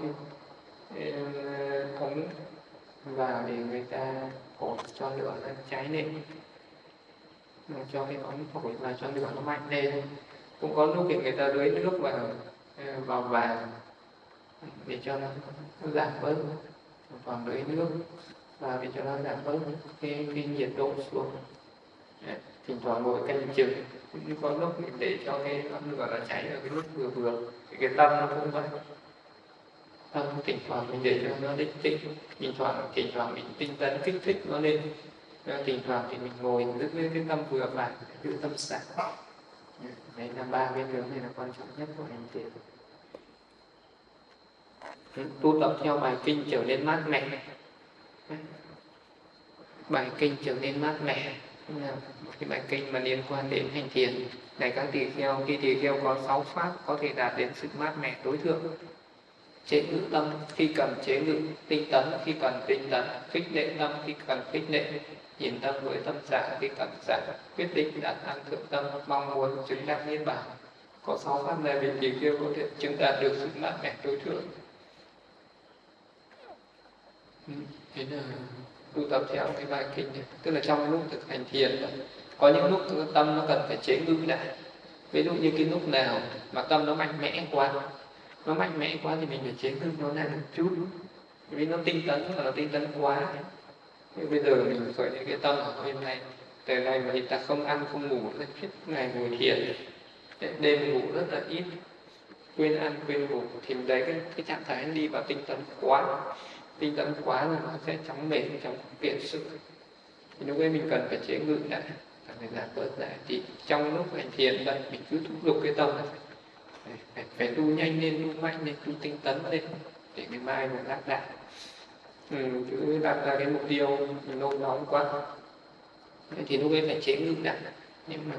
ống vào để người ta phổi cho lửa nó cháy lên, cho cái ống phổi vào cho lửa nó mạnh lên. Cũng có lúc thì người ta tưới nước vào vàng để cho nó giảm bớt, còn tưới nước vào để cho nó giảm bớt cái nhiệt độ xuống. Thỉnh thoảng ngồi canh chừng, cũng có lúc mình để cho cái ngọn lửa nó cháy ở cái lúc vừa vừa. Thì cái tâm nó cũng vậy, tâm thỉnh thoảng mình để cho nó định tĩnh, thỉnh thoảng mình tinh tấn kích thích nó lên, thỉnh thoảng thì mình ngồi giữ cái tâm vừa phải, giữ tâm sáng. Đấy là 3 cái hướng này là quan trọng nhất của hành thiền. Tu tập theo bài kinh trở nên mát mẻ. Bài kinh trở nên mát mẻ là một cái bài kinh mà liên quan đến hành thiền. Này các tỳ kheo, khi tỳ kheo có 6 pháp có thể đạt đến sự mát mẻ tối thượng. Chế ngự tâm khi cần chế ngự, tinh tấn khi cần tinh tấn, khích lệ tâm khi cần khích lệ, nhìn tâm với tâm xả khi cần xả, quyết định đạt an thượng tâm, mong muốn chứng đạt niết bàn. Có 6 pháp này vị tỳ kheo có thể chứng đạt được sự mát mẻ tối thượng. Thế là tu tập theo cái bài kinh này, tức là trong cái lúc thực hành thiền có những lúc tâm nó cần phải chế ngự lại. Ví dụ như cái lúc nào mà tâm nó mạnh mẽ quá thì mình phải chế ngự nó lại một chút, vì nó tinh tấn mà nó tinh tấn quá. Nhưng bây giờ mình khởi lên cái tâm ở bên này, từ này mà chúng ta không ăn không ngủ nữa, suốt ngày ngồi thiền, đêm ngủ rất là ít, quên ăn quên ngủ, thì đấy cái trạng thái đi vào tinh tấn quá là nó sẽ chóng mệt, chóng kiệt sức. Thì lúc ấy mình cần phải chế ngự lại, cần phải giảm bớt lại. Thì trong lúc hành thiền vậy mình cứ thúc giục cái tâm này, phải tu nhanh lên, tu mạnh lên, tu tinh tấn lên để ngày mai mình đắc đạo. Chứ đặt ra cái mục tiêu mình nôn nóng quá thì lúc ấy phải chế ngự lại, nhưng mà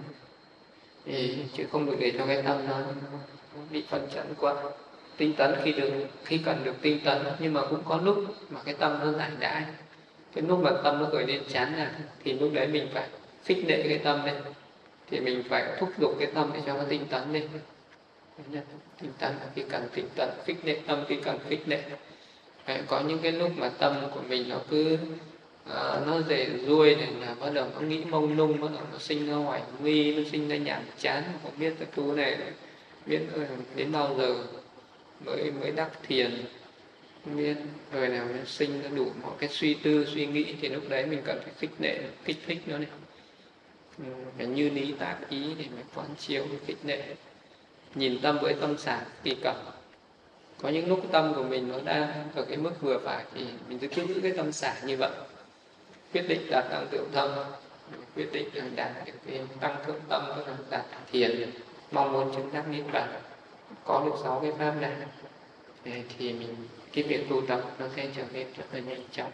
chứ không được để cho cái tâm nó bị phân chấn quá. Tinh tấn khi cần được tinh tấn, nhưng mà cũng có lúc mà cái tâm nó giải đãi. Cái lúc mà tâm nó khởi lên chán nản thì lúc đấy mình phải khích lệ cái tâm lên, thì mình phải thúc giục cái tâm để cho nó tinh tấn lên. Tinh tấn khi cần tinh tấn, khích lệ tâm khi cần khích lệ. Có những cái lúc mà tâm của mình nó cứ nó rể ruôi này, là bắt đầu nó nghĩ mông lung, bắt đầu nó sinh ra hoài nghi, nó sinh ra nhàm chán, không biết cái tu này biết đến bao giờ mới đắc thiền, không biết rồi nào nó sinh ra đủ mọi cái suy tư suy nghĩ, thì lúc đấy mình cần phải khích lệ, kích thích nó này, phải như lý tác ý để mình quán chiếu, khích lệ, nhìn tâm với tâm xả kỳ cẩm. Có những lúc tâm của mình nó đang ở cái mức vừa phải thì mình cứ giữ cái tâm xả như vậy, quyết định đạt tăng thượng tâm, quyết định đạt cái tăng thượng tâm, tức là đạt thiền, mong muốn chứng đắc niết bàn. Có được 6 cái pháp này thì mình cái việc tu tập nó sẽ trở nên rất là nhanh chóng.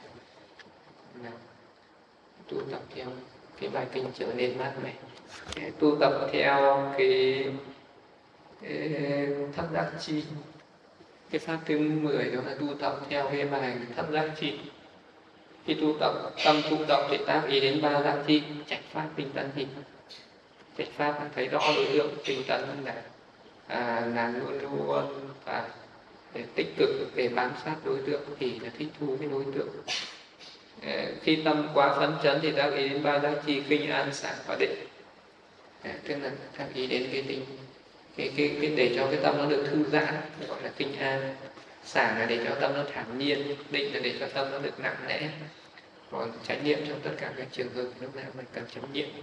Tu tập theo cái bài kinh trở nên mát mẻ, tu tập theo cái thất giác chi. Cái pháp thứ 10 đó là tu tập theo cái bài thất giác chi. Khi tu tập, tâm tu tập để tác ý đến 3 giác chi: trạch pháp, tinh tấn, thì trạch pháp thấy rõ đối tượng, tinh tấn là luôn luôn và để tích cực để bám sát đối tượng, thì là thích thú với đối tượng. Khi tâm quá phấn chấn thì tác ý đến 3 giác chi: khinh, an, xả và định. Tức là tác ý đến cái định, cái để cho cái tâm nó được thư giãn, gọi là khinh an. Xả là để cho tâm nó thản nhiên, định là để cho tâm nó được nặng nề. Còn chánh niệm trong tất cả các trường hợp lúc nào mình cần chánh niệm.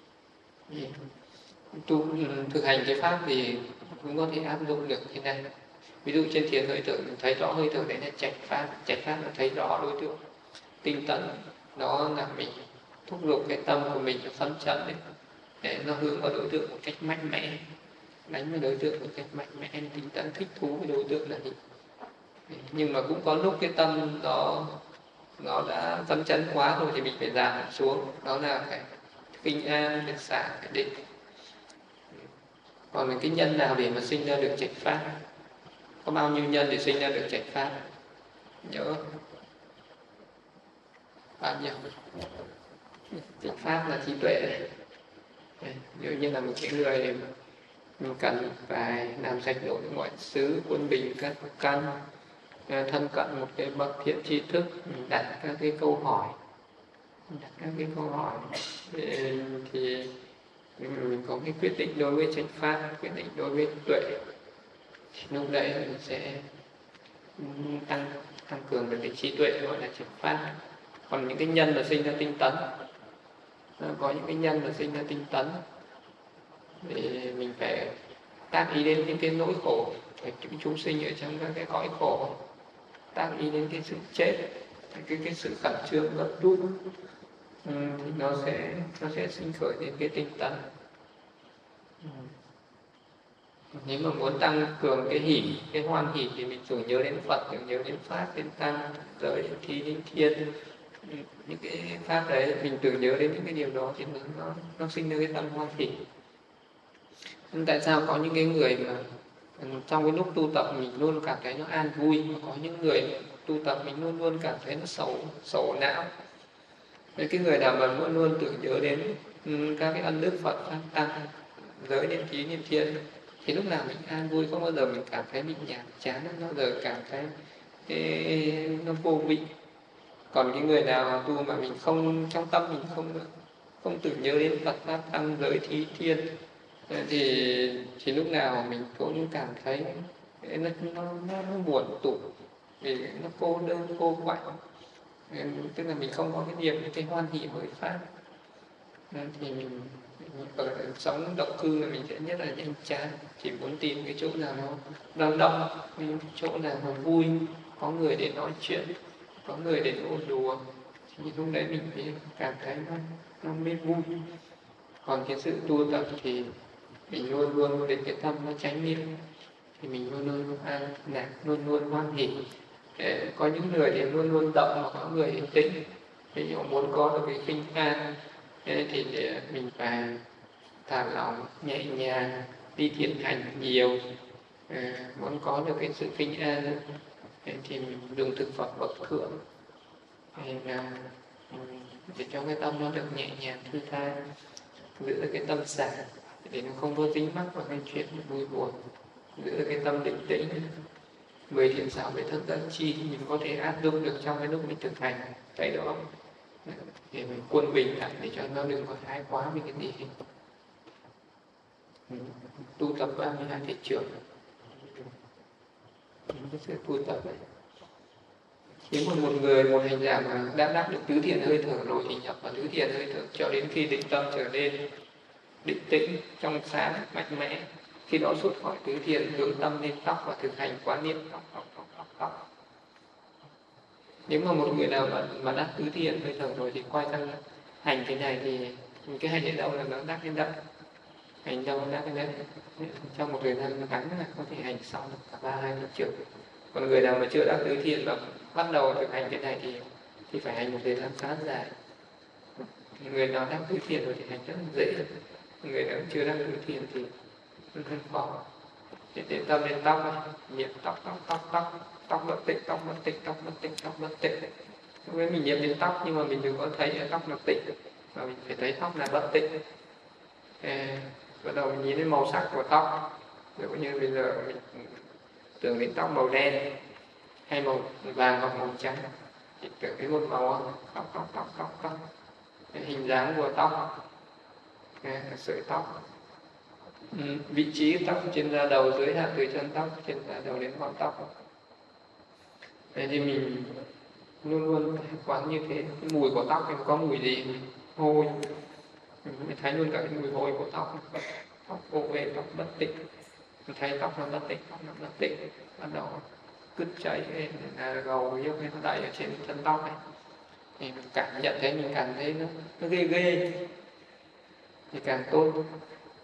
Tu thực hành cái pháp thì cũng có thể áp dụng được thế này. Ví dụ trên thiền hơi thở thấy rõ hơi thở, đấy là trạch pháp là thấy rõ đối tượng. Tinh tấn đó là mình thúc giục cái tâm của mình nó phấn chấn đấy, để nó hướng vào đối tượng một cách mạnh mẽ. đánh với đối tượng một cách mạnh mẽ, tinh tấn, thích thú với đối tượng là gì. Nhưng mà cũng có lúc cái tâm nó đã phấn chấn quá rồi thì mình phải giảm xuống, đó là phải kinh an, phải xả, phải định. Còn là cái nhân nào để mà sinh ra được trạch pháp? Có bao nhiêu nhân để sinh ra được trạch pháp? Nhớ bao nhiêu? Trạch pháp là trí tuệ đấy. Nếu như là một cái người mình cần phải làm sạch lỗi ngoại xứ, quân bình các căn, thân cận một cái bậc thiện tri thức, mình đặt các cái câu hỏi, thì mình có cái quyết định đối với chánh pháp, quyết định đối với tuệ, thì lúc đấy mình sẽ tăng cường được cái trí tuệ, gọi là chánh pháp. Còn những cái nhân là sinh ra tinh tấn, có những cái nhân là sinh ra tinh tấn thì mình phải tác ý đến những cái nỗi khổ, những chúng sinh ở trong các cái cõi khổ, tác ý đến cái sự chết, cái sự khẩn trương gấp rút, thì nó sẽ sinh khởi đến cái tinh tấn. Nếu mà muốn tăng cường cái hỷ, cái hoan hỷ thì mình thường nhớ đến Phật, thường nhớ đến Pháp, đến Tăng, tới đến Thi, đến Thiên. Những cái Pháp đấy mình thường nhớ đến những cái điều đó thì nó sinh ra cái tâm hoan hỷ. Nhưng tại sao có những cái người mà trong cái lúc tu tập mình luôn cảm thấy nó an vui, mà có những người tu tập mình luôn luôn cảm thấy nó sầu não? Cái người nào mà luôn luôn tưởng nhớ đến các cái ân đức Phật, Pháp, Tăng, giới, niệm trí, niệm thiên, thì lúc nào mình an vui, không bao giờ mình cảm thấy bị nhàm chán, không bao giờ cảm thấy nó vô vị. Còn cái người nào tu mà mình không, trong tâm mình không tưởng nhớ đến Phật, Pháp, Tăng, giới, trí, thiên, thì lúc nào mình cũng cảm thấy nó buồn tủi, vì nó cô đơn, cô quạnh. Tức là mình không có cái niềm, cái hoan hỷ với Pháp, thì mình ở sống động cư là mình sẽ nhất là nhanh chán, chỉ muốn tìm cái chỗ nào nó năng động, cái chỗ nào mà vui, có người để nói chuyện, có người để ôn đùa, thì lúc đấy mình mới cảm thấy nó mới vui. Còn cái sự tu tập thì mình luôn luôn đến cái tâm nó chánh niệm, thì mình luôn luôn an lạc, luôn luôn hoan hỷ. Có những người thì luôn luôn động, mà có người yên tĩnh. Ví dụ muốn có được cái khinh an thì mình phải thả lỏng, nhẹ nhàng, đi thiện hành nhiều. Muốn có được cái sự khinh an thì mình dùng thực phẩm bậc thượng, để cho cái tâm nó được nhẹ nhàng, thư thái, giữ được cái tâm xả để nó không có dính mắc vào cái chuyện vui buồn, giữ được cái tâm định tĩnh. 10 thiện xảo về thân giác chi thì mình có thể áp dụng được trong cái lúc mình thực hành cái đó, để mình quân bình lại, để cho nó đừng có thái quá với cái gì. Tu tập 32 thể trưởng, cái sự tu tập này. Nếu một người, một hành giả mà đã đắc được tứ thiện hơi thở rồi thì nhập vào tứ thiện hơi thở cho đến khi định tâm trở nên định tĩnh, trong sáng, mạnh mẽ. Khi đó xuất khỏi tứ thiện, hướng tâm lên tóc và thực hành quán niệm tóc. Nếu mà một người nào mà đắc tứ thiện hơi thở rồi thì quay sang hành cái này thì cái hành đến đâu là nó đắc đến đâu, hành đâu nó đắc đến đấy. Trong một thời gian ngắn là có thể hành xong được cả 32 năm trước. Còn người nào mà chưa đắc tứ thiện mà bắt đầu thực hành cái này thì phải hành một thời gian khá dài. Người nào đắc tứ thiện rồi thì hành rất là dễ, người nào chưa đắc tứ thiện thì rất khó. Để tâm đến tóc, niệm tóc bất tịnh, tóc bất tịnh. Lúc đấy mình niệm đến tóc nhưng mà mình đừng có thấy tóc là tịnh, mà mình phải thấy tóc là bất tịnh. Bắt đầu mình nhìn đến màu sắc của tóc, ví dụ như bây giờ mình tưởng đến tóc màu đen hay màu vàng hoặc màu trắng, thì tưởng đến một màu tóc, hình dáng của tóc, sợi tóc, vị trí tóc trên da đầu, giới hạn từ chân tóc, trên da đầu đến ngọn tóc. Thế thì mình luôn luôn quán như thế. Cái mùi của tóc thì có mùi gì? Hôi. Mình thấy luôn cả cái mùi hôi của tóc. Tóc vô về, tóc bất tịnh. Mình thấy tóc nó bất tịnh, bắt đầu cứt cháy, gầu yếu hay nó đẩy ở trên thân tóc này. Thì mình cảm nhận thấy, mình cảm thấy nó ghê thì càng tốt.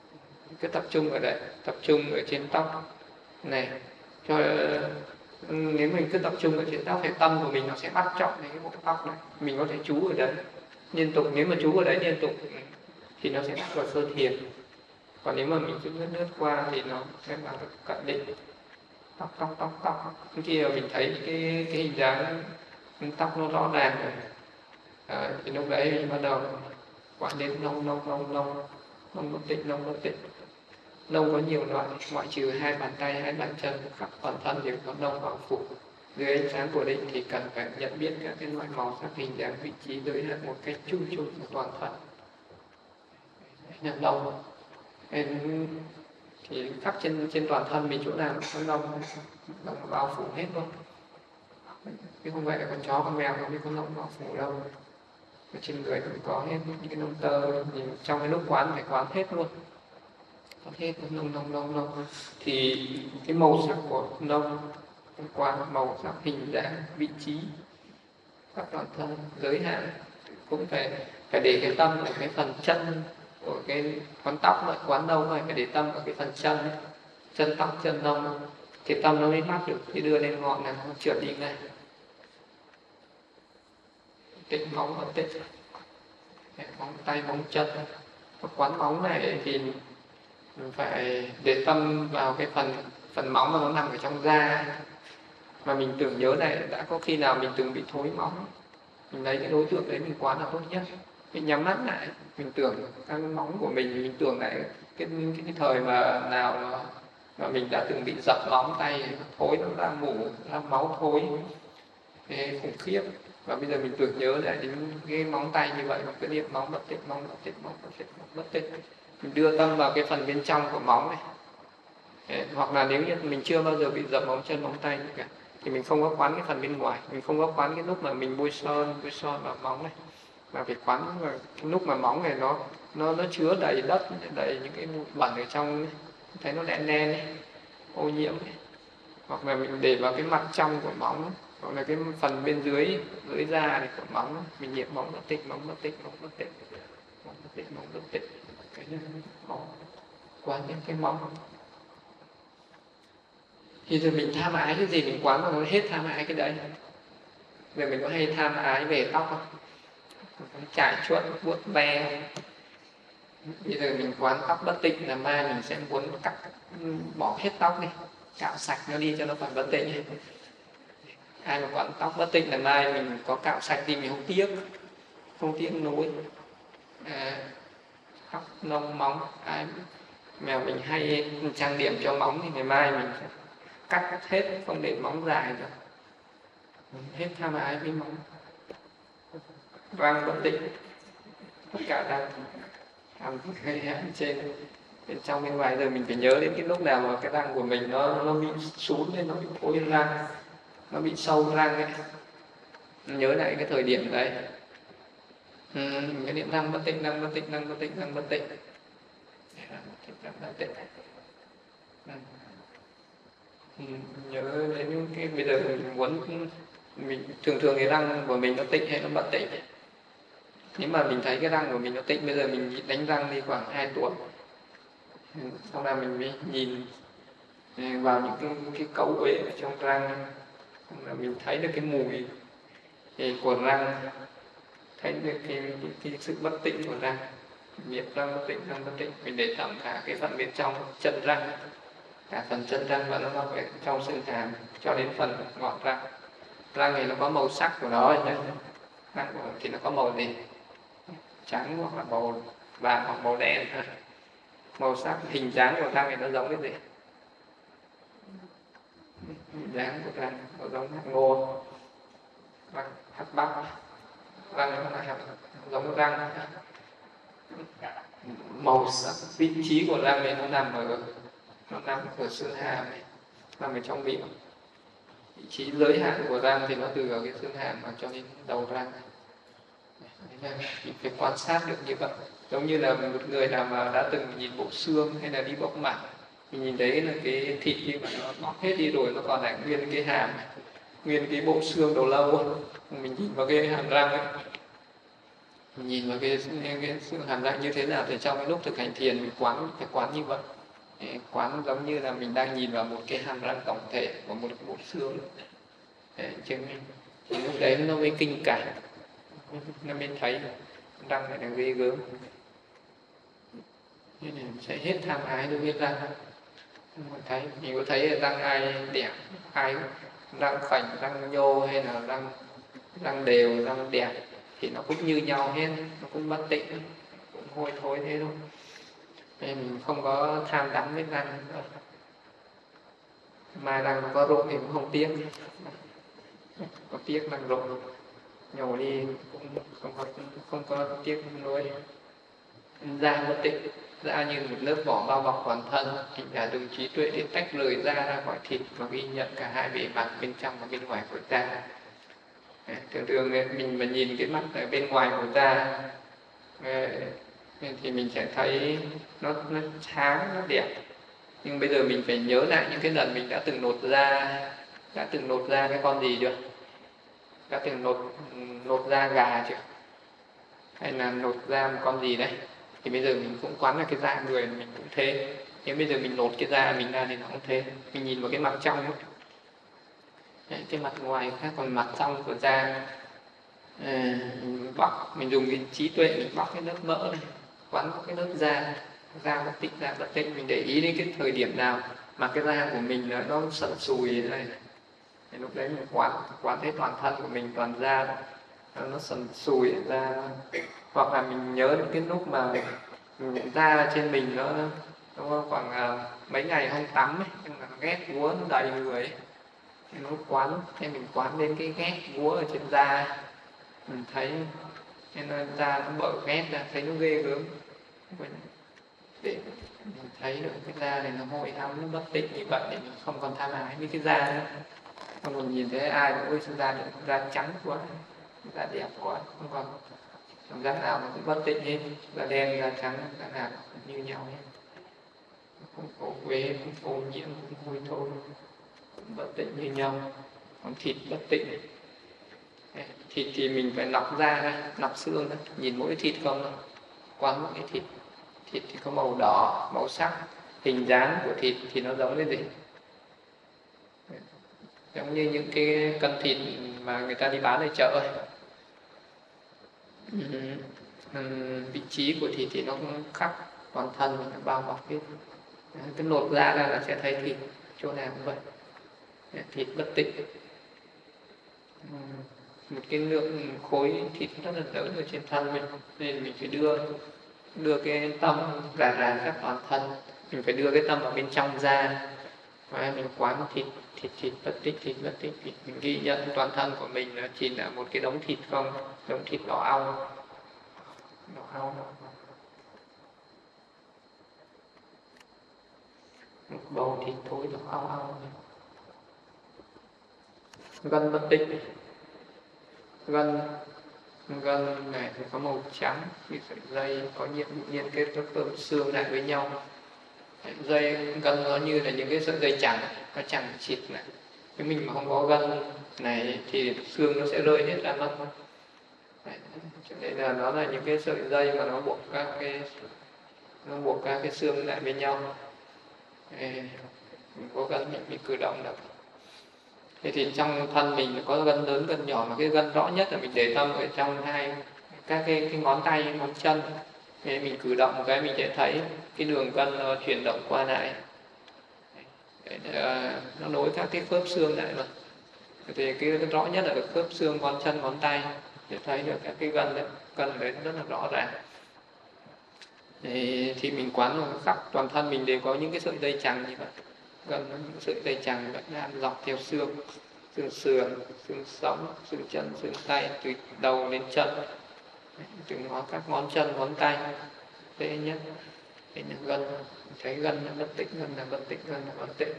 cứ tập trung ở đây, tập trung ở trên tóc này. Cho nếu mình cứ tập trung ở trên tóc thì tâm của mình nó sẽ bắt trọng đến cái bộ tóc này, mình có thể chú ở đấy liên tục. Nếu mà chú ở đấy liên tục thì nó sẽ bắt vào sơ thiền. Còn nếu mà mình cứ lướt qua thì nó sẽ vào cận định. Tóc khi mà mình thấy cái hình dáng tóc nó rõ ràng rồi, thì lúc đấy mình bắt đầu quán đến nông bất tịnh. Nông có nhiều loại, ngoại trừ hai bàn tay, hai bàn chân, khắp toàn thân đều có nông bao phủ. Dưới ánh sáng của định thì cần phải nhận biết các cái loại màu sắc, hình dáng, vị trí giới hạn một cách chung của toàn thân. Đấy là nông. Thì khắp trên toàn thân mình chỗ nào cũng có nông bao phủ hết luôn. Chứ không phải là con chó, con mèo không biết có nông bao phủ đâu. Ở trên người cũng có hết những cái nông tơ, thì trong cái lúc quán phải quán hết luôn. Quán hết nông. Thì cái màu sắc của nông quán màu sắc, hình dáng, vị trí các toàn thân giới hạn, cũng phải để cái tâm ở cái phần chân của cái quán tóc lại quán nông này, phải để tâm ở cái phần chân tóc, chân nông, thì tâm nó mới bắt được, thì đưa lên ngọn này nó trượt đi ngay. Tịnh móng và tịnh móng tay, móng chân. Quán móng này thì mình phải để tâm vào cái phần móng mà nó nằm ở trong da. Mà mình tưởng nhớ này, đã có khi nào mình từng bị thối móng, mình lấy cái đối tượng đấy mình quán là tốt nhất. Mình nhắm mắt lại, mình tưởng cái móng của mình tưởng lại cái thời mà nào mà mình đã từng bị dập móng tay, thối nó ra mủ, ra máu thối khủng khiếp. Và bây giờ mình tưởng nhớ lại đến cái móng tay như vậy, mình cứ niệm móng bất tịnh. Mình đưa tâm vào cái phần bên trong của móng này. Hoặc là nếu như mình chưa bao giờ bị dập móng chân, móng tay cả, thì mình không có quán cái phần bên ngoài, mình không có quán cái lúc mà mình bôi son vào móng này, mà phải quán cái lúc mà móng này nó chứa đầy đất, đầy những cái bụi bẩn ở trong, thấy nó đen ấy, ô nhiễm ấy. Hoặc là mình để vào cái mặt trong của móng, hoặc là cái phần bên dưới da này của móng, mình niệm móng bất tịnh. Cái móng quán đến cái móng. Thì rồi mình tham ái cái gì mình quán mà nó hết tham ái cái đấy. Rồi mình có hay tham ái về tóc không? Chải chuốt, vuốt ve. Bây giờ mình quán tóc bất tịnh là mai mình sẽ muốn bỏ hết tóc đi, cạo sạch nó đi cho nó còn bất tịnh. Ai mà quán tóc bất tịnh là mai mình có cạo sạch đi mình không tiếc nuối. Tóc nông móng, ai mà mình hay trang điểm cho móng thì ngày mai mình sẽ cắt hết, không để móng dài nữa. Hết tham ái với móng. Răng bất tịnh, tất cả răng gây hại trên bên trong bên ngoài. Rồi mình phải nhớ đến cái lúc nào mà cái răng của mình nó bị sún lên, nó bị khối răng, nó bị sâu răng ấy. Nhớ lại cái thời điểm đấy. Cái niệm răng bất tịnh. Nhớ đến cái bây giờ mình muốn, mình thường cái răng của mình nó tịnh hay nó bất tịnh. Nếu mà mình thấy cái răng của mình nó tịnh, bây giờ mình đánh răng đi khoảng 2 tuần, sau đó mình mới nhìn vào những cái cấu uế ở trong răng, là mình thấy được cái mùi của răng, thấy được cái sự bất tịnh của răng. Biết răng bất tịnh, mình để thẩm cả cái phần bên trong chân răng, cả phần chân răng và nó nằm ở trong xương hàm cho đến phần ngọn răng. Răng này nó có màu sắc của nó, răng thì nó có màu gì? Trắng hoặc là màu vàng hoặc màu đen. Màu sắc, hình dáng của răng này nó giống cái gì? Hình dáng của răng nó giống hạt ngô, hạt bắp. Răng nó là giống răng. Màu sắc, vị trí của răng này nó nằm ở xương hàm này, nằm ở trong miệng. Vị trí giới hạn của răng thì nó từ ở cái xương hàm mà cho đến đầu răng. Mình phải quan sát được như vậy. Giống như là một người nào mà đã từng nhìn bộ xương hay là đi bóc mặt, mình nhìn thấy là cái thịt khi mà nó bóc hết đi rồi, nó còn lại nguyên cái hàm, nguyên cái bộ xương đầu lâu. Mình nhìn vào cái hàm răng ấy, nhìn vào cái sự hàm răng như thế nào thì trong cái lúc thực hành thiền mình phải quán như vậy. Quán giống như là mình đang nhìn vào một cái hàm răng tổng thể của một bộ xương. Chứ lúc đấy nó mới kinh cảm, nó mới thấy răng này là ghê gớm. Nên là sẽ hết tham ái đối với răng. Mình có thấy răng ai đẹp, ai răng khảnh, răng nhô hay là răng đều, răng đẹp thì nó cũng như nhau hết, nó cũng bất tịnh, cũng hôi thối thế thôi. Nên mình không có tham đắm với răng nữa. Mà răng nó có rụng thì cũng không tiếc, có tiếc răng rụng nhổ đi cũng không có tiếc nuôi. Da bất tịnh, da như một lớp vỏ bao bọc toàn thân, thì nhà dùng trí tuệ để tách rời da ra khỏi thịt và ghi nhận cả hai bề mặt bên trong và bên ngoài của da. Thường thường mình mà nhìn cái mắt ở bên ngoài của da thì mình sẽ thấy nó sáng, nó đẹp. Nhưng bây giờ mình phải nhớ lại những cái lần mình đã từng nốt ra cái con gì chưa? Đã từng nốt ra gà chưa? Hay là nốt ra một con gì đấy? Thì bây giờ mình cũng quán là cái da người mình cũng thế. Nhưng bây giờ mình nốt cái da mình ra thì nó không thế. Mình nhìn vào cái mặt trong ấy. Đấy, cái mặt ngoài khác, còn mặt trong của da mình dùng cái trí tuệ mình bóc cái lớp mỡ này, quán cái lớp da bất tịnh, mình để ý đến cái thời điểm nào mà cái da của mình nó sần sùi này, thì lúc đấy mình quán thấy toàn thân của mình, toàn da nó sần sùi ra. Hoặc là mình nhớ đến cái lúc mà da trên mình nó khoảng mấy ngày không tắm ấy, nhưng mà ghét gúa nó đầy người ấy. Nó quán, thế mình quán đến cái ghét gúa ở trên da, mình thấy nên là da nó bở ghét ra, thấy nó ghê gớm, để mình thấy được cái da này nó hội hám, nó bất tịnh như vậy để mình không còn tham ái với cái da nữa. Không còn nhìn thấy ai cũng ơi sao da trắng quá, da đẹp quá, không còn cảm giác nào nó cũng bất tịnh hết, da đen da trắng da nào cũng như nhau hết, không có quế, không có ô nhiễm, không hôi thối, bất tịnh như nhau. Còn thịt bất tịnh, thịt thì mình phải lọc da ra, lọc xương ra, nhìn mỗi thịt không, quán mỗi cái thịt thì có màu đỏ, màu sắc, hình dáng của thịt thì nó giống cái gì? Giống như những cái cân thịt mà người ta đi bán ở chợ ấy. Vị trí của thịt thì nó cũng khắp toàn thân, nó bao bọc hết. Cái lột da ra là sẽ thấy thịt chỗ nào cũng vậy. Thịt bất tịnh, một cái lượng khối thịt rất là lớn ở trên thân mình, nên mình phải đưa cái tâm ra khắp toàn thân, mình phải đưa cái tâm vào bên trong da, và mình quán thịt bất tịnh, mình ghi nhận toàn thân của mình là chỉ là một cái đống thịt không, đống thịt đỏ au, một bầu thịt thối đỏ au. Gân bất tịnh, gân này thì có màu trắng, như sợi dây có nhiệt kết các khớp xương lại với nhau. Dây gân nó như là những cái sợi dây chẳng, nó chẳng chịt này. Nếu mình mà không có gân này thì xương nó sẽ rơi hết ra mất. Cho nên là nó là những cái sợi dây mà nó buộc các cái xương lại với nhau. Mình có gân mình cử động được. Thế thì trong thân mình có gân lớn, gân nhỏ, mà cái gân rõ nhất là mình để tâm ở trong các cái ngón tay, ngón chân. Thế mình cử động một cái mình sẽ thấy cái đường gân nó chuyển động qua lại. Nó nối các cái khớp xương lại mà. Thì cái rõ nhất là khớp xương ngón chân, ngón tay, để thấy được các cái gân đấy rất là rõ ràng. Thì mình quán khắp toàn thân mình đều có những cái sợi dây chằng như vậy. Gần những sợi dây chằng vậy đang dọc theo xương sườn, xương sống, xương chân, xương tay, từ đầu đến chân, từ các ngón chân, ngón tay. Dễ nhất là gân, thấy gân là bất tịnh, gân là bất tịnh.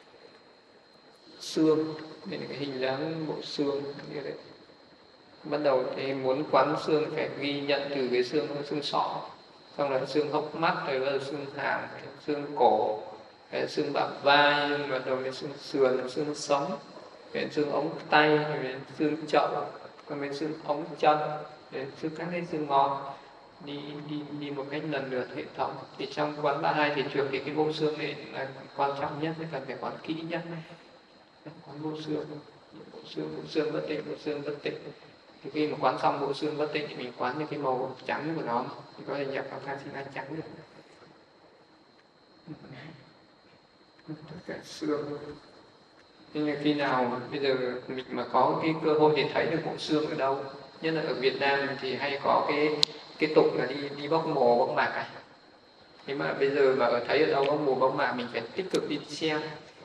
Xương, đây là cái hình dáng bộ xương như thế. Bắt đầu thì muốn quán xương phải ghi nhận từ cái xương sọ, xong là xương hốc mắt, rồi là xương hàm, xương cổ, xương bả vai, bắt đầu đến xương sườn, xương sống, đến xương ống tay, đến xương chậu, còn đến xương ống chân, xương cắt lên xương ngón, đi một cách lần lượt hệ thống. Thì trong quán 32 thì trường thì cái bộ xương này là quan trọng nhất, cần phải quán kỹ nhất. Quán bộ xương bất tịnh, bộ xương bất tịnh. Thì khi mà quán xong bộ xương bất tịnh thì mình quán những cái màu trắng của nó thì có thể nhập vào canxi trắng được. Tất cả xương. Nhưng mà khi nào bây giờ mình mà có cái cơ hội để thấy được bộ xương ở đâu, nhất là ở Việt Nam thì hay có cái tục là đi bóc mồ bóc mạc. Nhưng mà bây giờ mà thấy ở đâu bóc mồ bóc mạc mình phải tích cực đi xem.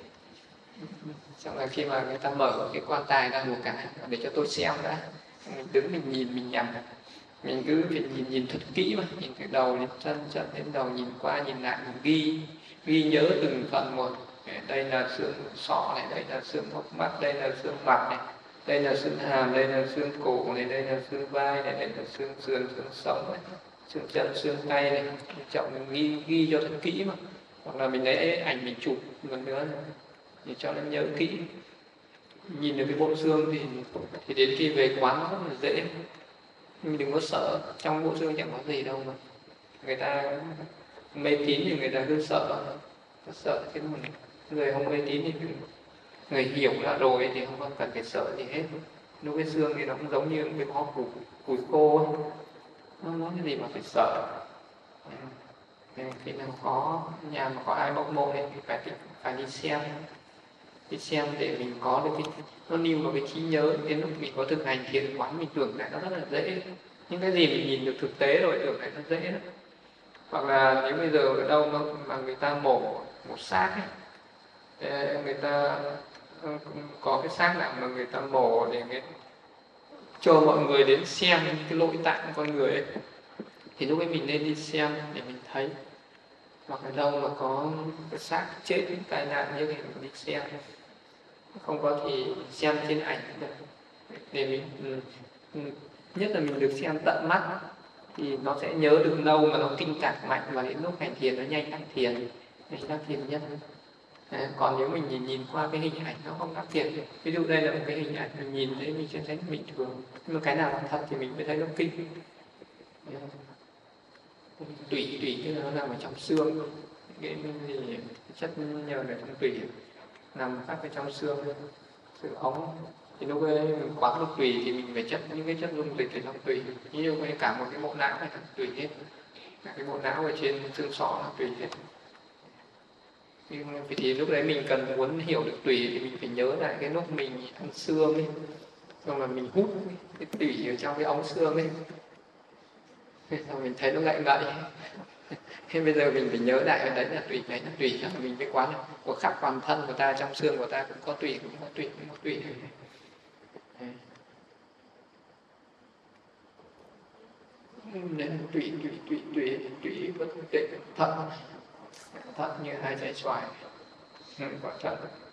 Xong là khi mà người ta mở cái quan tài ra một cái để cho tôi xem đã, mình đứng mình nhìn mình nhầm, mình cứ phải nhìn thật kỹ mà, nhìn từ đầu đến chân đến đầu, nhìn qua nhìn lại, mình ghi nhớ từng phần một. Đây là xương sọ này, đây là xương hốc mắt, đây là xương mặt này, đây là xương hàm, đây là xương cổ này, đây là xương vai này, đây là xương sườn, xương sống này, xương chân, xương tay này. Trọng mình ghi cho thật kỹ mà. Hoặc là mình lấy ảnh mình chụp một nữa để cho nó nhớ kỹ. Nhìn được cái bộ xương thì đến khi về quán nó rất là dễ. Mình đừng có sợ, trong bộ xương chẳng có gì đâu mà. Người ta mê tín thì người ta cứ sợ cái người không mê tín thì người hiểu ra rồi thì không cần phải sợ gì hết. Lúc cái xương thì nó cũng giống như cái bó củi khô ấy. Nó nói cái gì mà phải sợ. Khi nào có nhà mà có ai bóc mộ thì phải đi xem để mình có được cái, nó lưu vào cái trí nhớ. Đến lúc mình có thực hành thiền quán mình tưởng lại nó rất là dễ. Những cái gì mình nhìn được thực tế rồi tưởng lại nó dễ lắm. Hoặc là nếu bây giờ ở đâu mà người ta mổ xác ấy, người ta có cái xác nào mà người ta mổ để cho mọi người đến xem cái nội tạng con người ấy, thì lúc ấy mình nên đi xem để mình thấy. Hoặc ở đâu mà có cái xác chết tai nạn như thế mình đi xem, không có thì xem trên ảnh được. Để mình nhất là mình được xem tận mắt thì nó sẽ nhớ được lâu mà nó kinh cảm mạnh, và đến lúc hành thiền nó nhanh đắc thiền nhất. Còn nếu mình nhìn qua cái hình ảnh nó không đắc thiền. Ví dụ đây là một cái hình ảnh mình nhìn thấy mình sẽ thấy bình thường, nhưng mà cái nào là thật thì mình mới thấy nó kinh. Tủy tức là nó nằm ở trong xương, cái gì chất nhờn ở trong tủy nằm phát ở trong xương ống. Thì lúc ấy mình quán được tủy thì mình phải chất những cái chất dung dịch ở trong tủy. Như cả một cái bộ não này là tủy hết, cả cái bộ não ở trên xương sọ là tủy hết. Thì lúc đấy mình cần muốn hiểu được tủy thì mình phải nhớ lại cái lúc mình ăn xương ấy, xong là mình hút cái tủy ở trong cái ống xương ấy, xong mình thấy nó ngậy. Thế bây giờ mình phải nhớ lại ở đấy là tủy, là mình phải quán của khắp toàn thân của ta, trong xương của ta cũng có tủy. Nên tủy bất tịnh, thận như hai trái xoài, quả thận,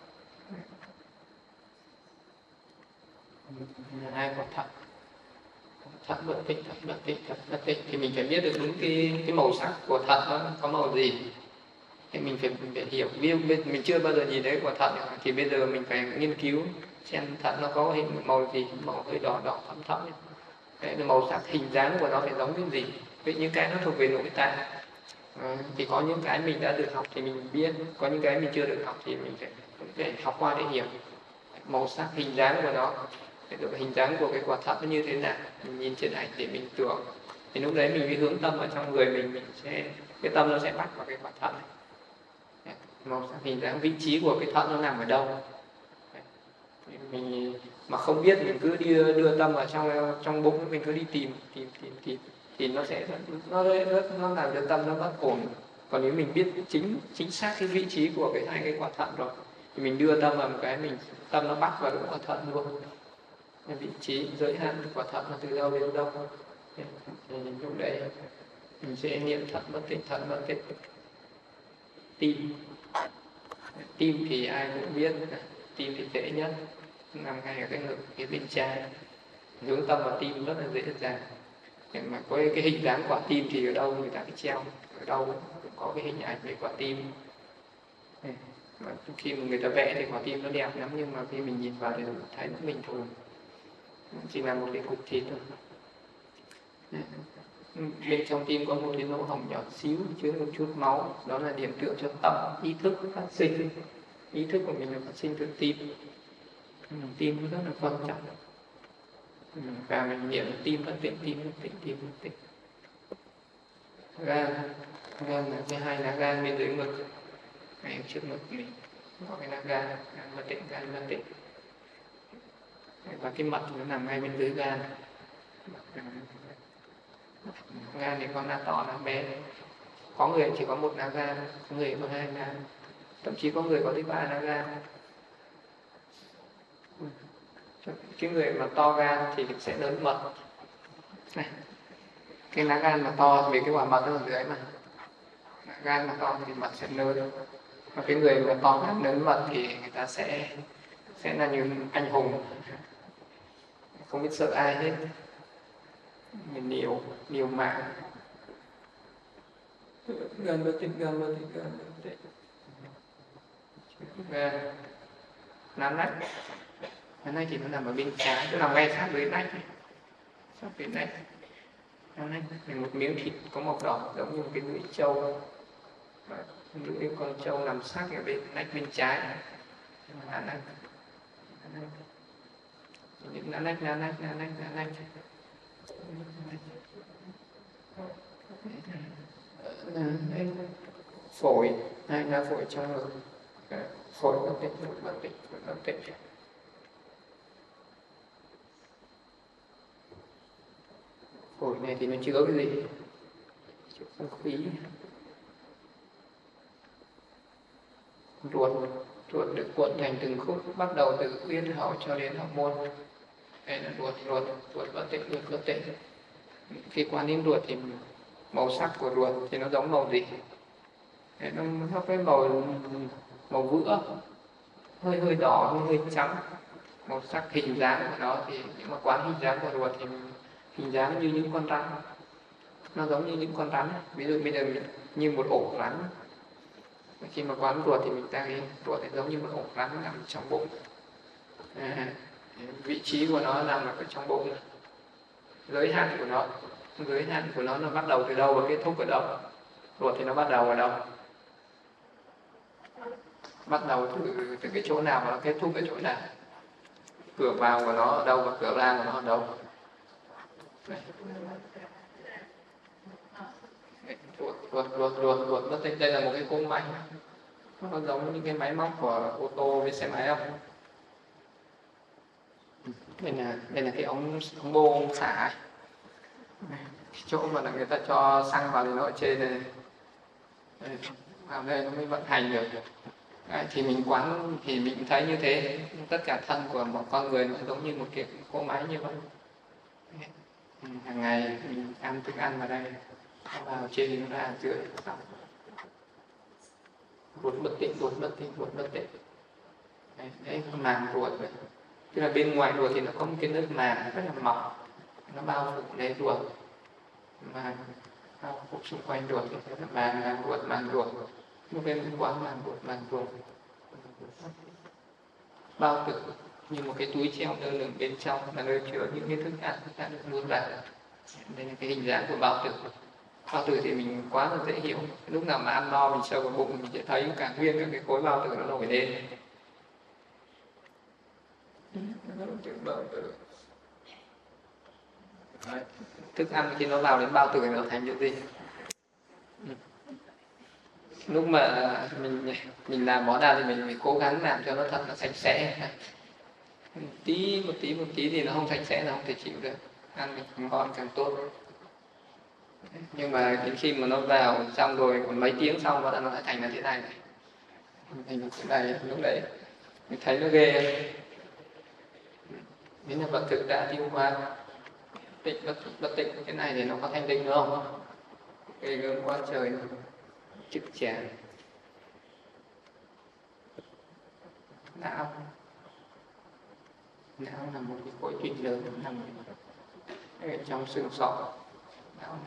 hai quả thận bất tịnh thì mình phải biết được đúng cái màu sắc của thận nó có màu gì. Thì mình phải hiểu. Ví dụ mình chưa bao giờ nhìn thấy quả thận thì bây giờ mình phải nghiên cứu xem thận nó có hình màu gì, màu hơi đỏ thẫm. Đấy, màu sắc hình dáng của nó phải giống cái gì. Vậy những cái nó thuộc về nội tạng. Thì có những cái mình đã được học thì mình biết, có những cái mình chưa được học thì mình phải học qua để hiểu màu sắc hình dáng của nó. Để được hình dáng của cái quả thận nó như thế nào, mình nhìn trên ảnh để mình tưởng. Thì lúc đấy mình mới hướng tâm ở trong người mình sẽ, cái tâm nó sẽ bắt vào cái quả thận này. Màu sắc hình dáng, vị trí của cái thận nó nằm ở đâu. Mình mà không biết mình cứ đưa tâm vào trong bụng, mình cứ đi tìm thì nó sẽ nó làm cho tâm nó bất ổn. Còn nếu mình biết chính xác cái vị trí của hai cái quả thận rồi thì mình đưa tâm vào một cái, tâm nó bắt vào cái quả thận luôn. Vị trí giới hạn quả thận là từ đâu đến đâu. Thì lúc đấy mình sẽ niệm thận bất tịnh. Tim thì ai cũng biết, tim thì dễ nhất, nằm ngay ở cái ngực phía bên trái, hướng tâm vào tim rất là dễ dàng. Nhưng mà có cái hình dáng quả tim thì ở đâu người ta phải treo, ở đâu cũng có cái hình ảnh về quả tim. Mà khi mà người ta vẽ thì quả tim nó đẹp lắm, nhưng mà khi mình nhìn vào thì thấy nó bình thường, chỉ là một cái cục thịt thôi. Bên trong tim có một cái lỗ hổng nhỏ xíu chứa một chút máu, đó là điểm tựa cho tâm ý thức phát sinh. Ý thức của mình là phát sinh từ tim. Tim rất là quan trọng. Và mình niệm tim phát tịnh, tim phát tịnh, tim phát tịnh. Gan là cái hai lá gan bên dưới ngực, ngay trước ngực mình có cái lá gan bất tịnh, gan bất tịnh. Và cái mật nó nằm ngay bên dưới gan. Gan thì có lá to lá bé, có người chỉ có một lá gan, có người có hai lá, thậm chí có người có tới 3 lá gan. Cái người mà to gan thì sẽ lớn mật này. Cái lá gan mà to vì cái quả mật nó ở dưới mà, lá gan mà to thì mật sẽ lớn. Và cái người mà to gan lớn mật thì người ta sẽ là như anh hùng, không biết sợ ai hết, nhiều mạng. Gan bất tịnh, gan bất tịnh, gan bất tịnh. Lá nách, lá nách thì nó nằm ở bên trái, nó nằm ngay sát với nách, sát với nách. Lá nách là một miếng thịt có màu đỏ giống như một cái lưỡi trâu, lưỡi con trâu nằm sát ở bên nách bên trái. Lá nách, những lá nách. Phổi, hai lá phổi trong ngực, phổi bất tịnh. Phổi này thì nó chứa cái gì? Chứa không khí. Ruột được cuộn thành từng khúc, bắt đầu từ uyên hậu cho đến hậu môn. Đây là ruột bất tịnh. Khi quan đến ruột thì màu sắc của ruột thì nó giống màu gì? Nó cái màu vữa, hơi đỏ, hơi trắng. Màu sắc hình dáng của nó thì nếu mà quán hình dáng của ruột thì hình dáng như những con rắn, nó giống như những con rắn. Ví dụ bây giờ như một ổ rắn, khi mà quán ruột thì mình ta thấy ruột thì giống như một ổ rắn nằm trong bụng. Vị trí của nó nằm ở trong bụng. Giới hạn của nó bắt đầu từ đâu và kết thúc ở đâu? Ruột thì nó bắt đầu ở đâu? Bắt đầu từ cái chỗ nào và nó kết thúc ở chỗ nào? Cửa vào của nó ở đâu và cửa ra của nó ở đâu? Ruột bất tịnh. Đây là một cái cỗ máy, nó giống như cái máy móc của ô tô với xe máy không? Đây là cái ống bô, ống xả. Chỗ mà là người ta cho xăng vào thì nó ở trên này. Vào đây nó mới vận hành được. Thì mình quán thì mình thấy như thế, tất cả thân của một con người nó giống như một cái cỗ máy như vậy. Hàng ngày mình ăn thức ăn vào đây, nó vào trên nó ra dưới. Ruột bất tịnh. Đấy là màng ruột. Tức là bên ngoài ruột thì nó có một cái lớp màng rất là mỏng, nó bao phủ lấy ruột, mà bao phủ xung quanh ruột thì là màng ruột. Một bên quá màng ruột. Bao tử như một cái túi treo lơ lửng bên trong là nơi chứa những cái thức ăn đã được nuốt vào. Đây là cái hình dáng của bao tử. Bao tử thì mình quá là dễ hiểu. Lúc nào mà ăn no mình sờ vào bụng mình sẽ thấy cả nguyên các cái khối bao tử nó nổi lên. Thức ăn khi nó vào đến bao tử thì nó thành cái gì? Lúc mà mình làm món nào thì mình phải cố gắng làm cho nó thật là sạch sẽ. Một tí thì nó không sạch sẽ là không thể chịu được. Ăn càng ngon càng tốt. Nhưng mà khi mà nó vào xong rồi còn mấy tiếng sau nó lại thành là thế này. Thành là thế này, lúc đấy mình thấy nó ghê. Nếu là vật thực đã tiêu hóa bất tịnh cái này thì nó có thanh tịnh nữa không? Ghê gớm quá trời, trực tràng. Não là một cái khối thịt lớn nằm ở trong xương sọ. Não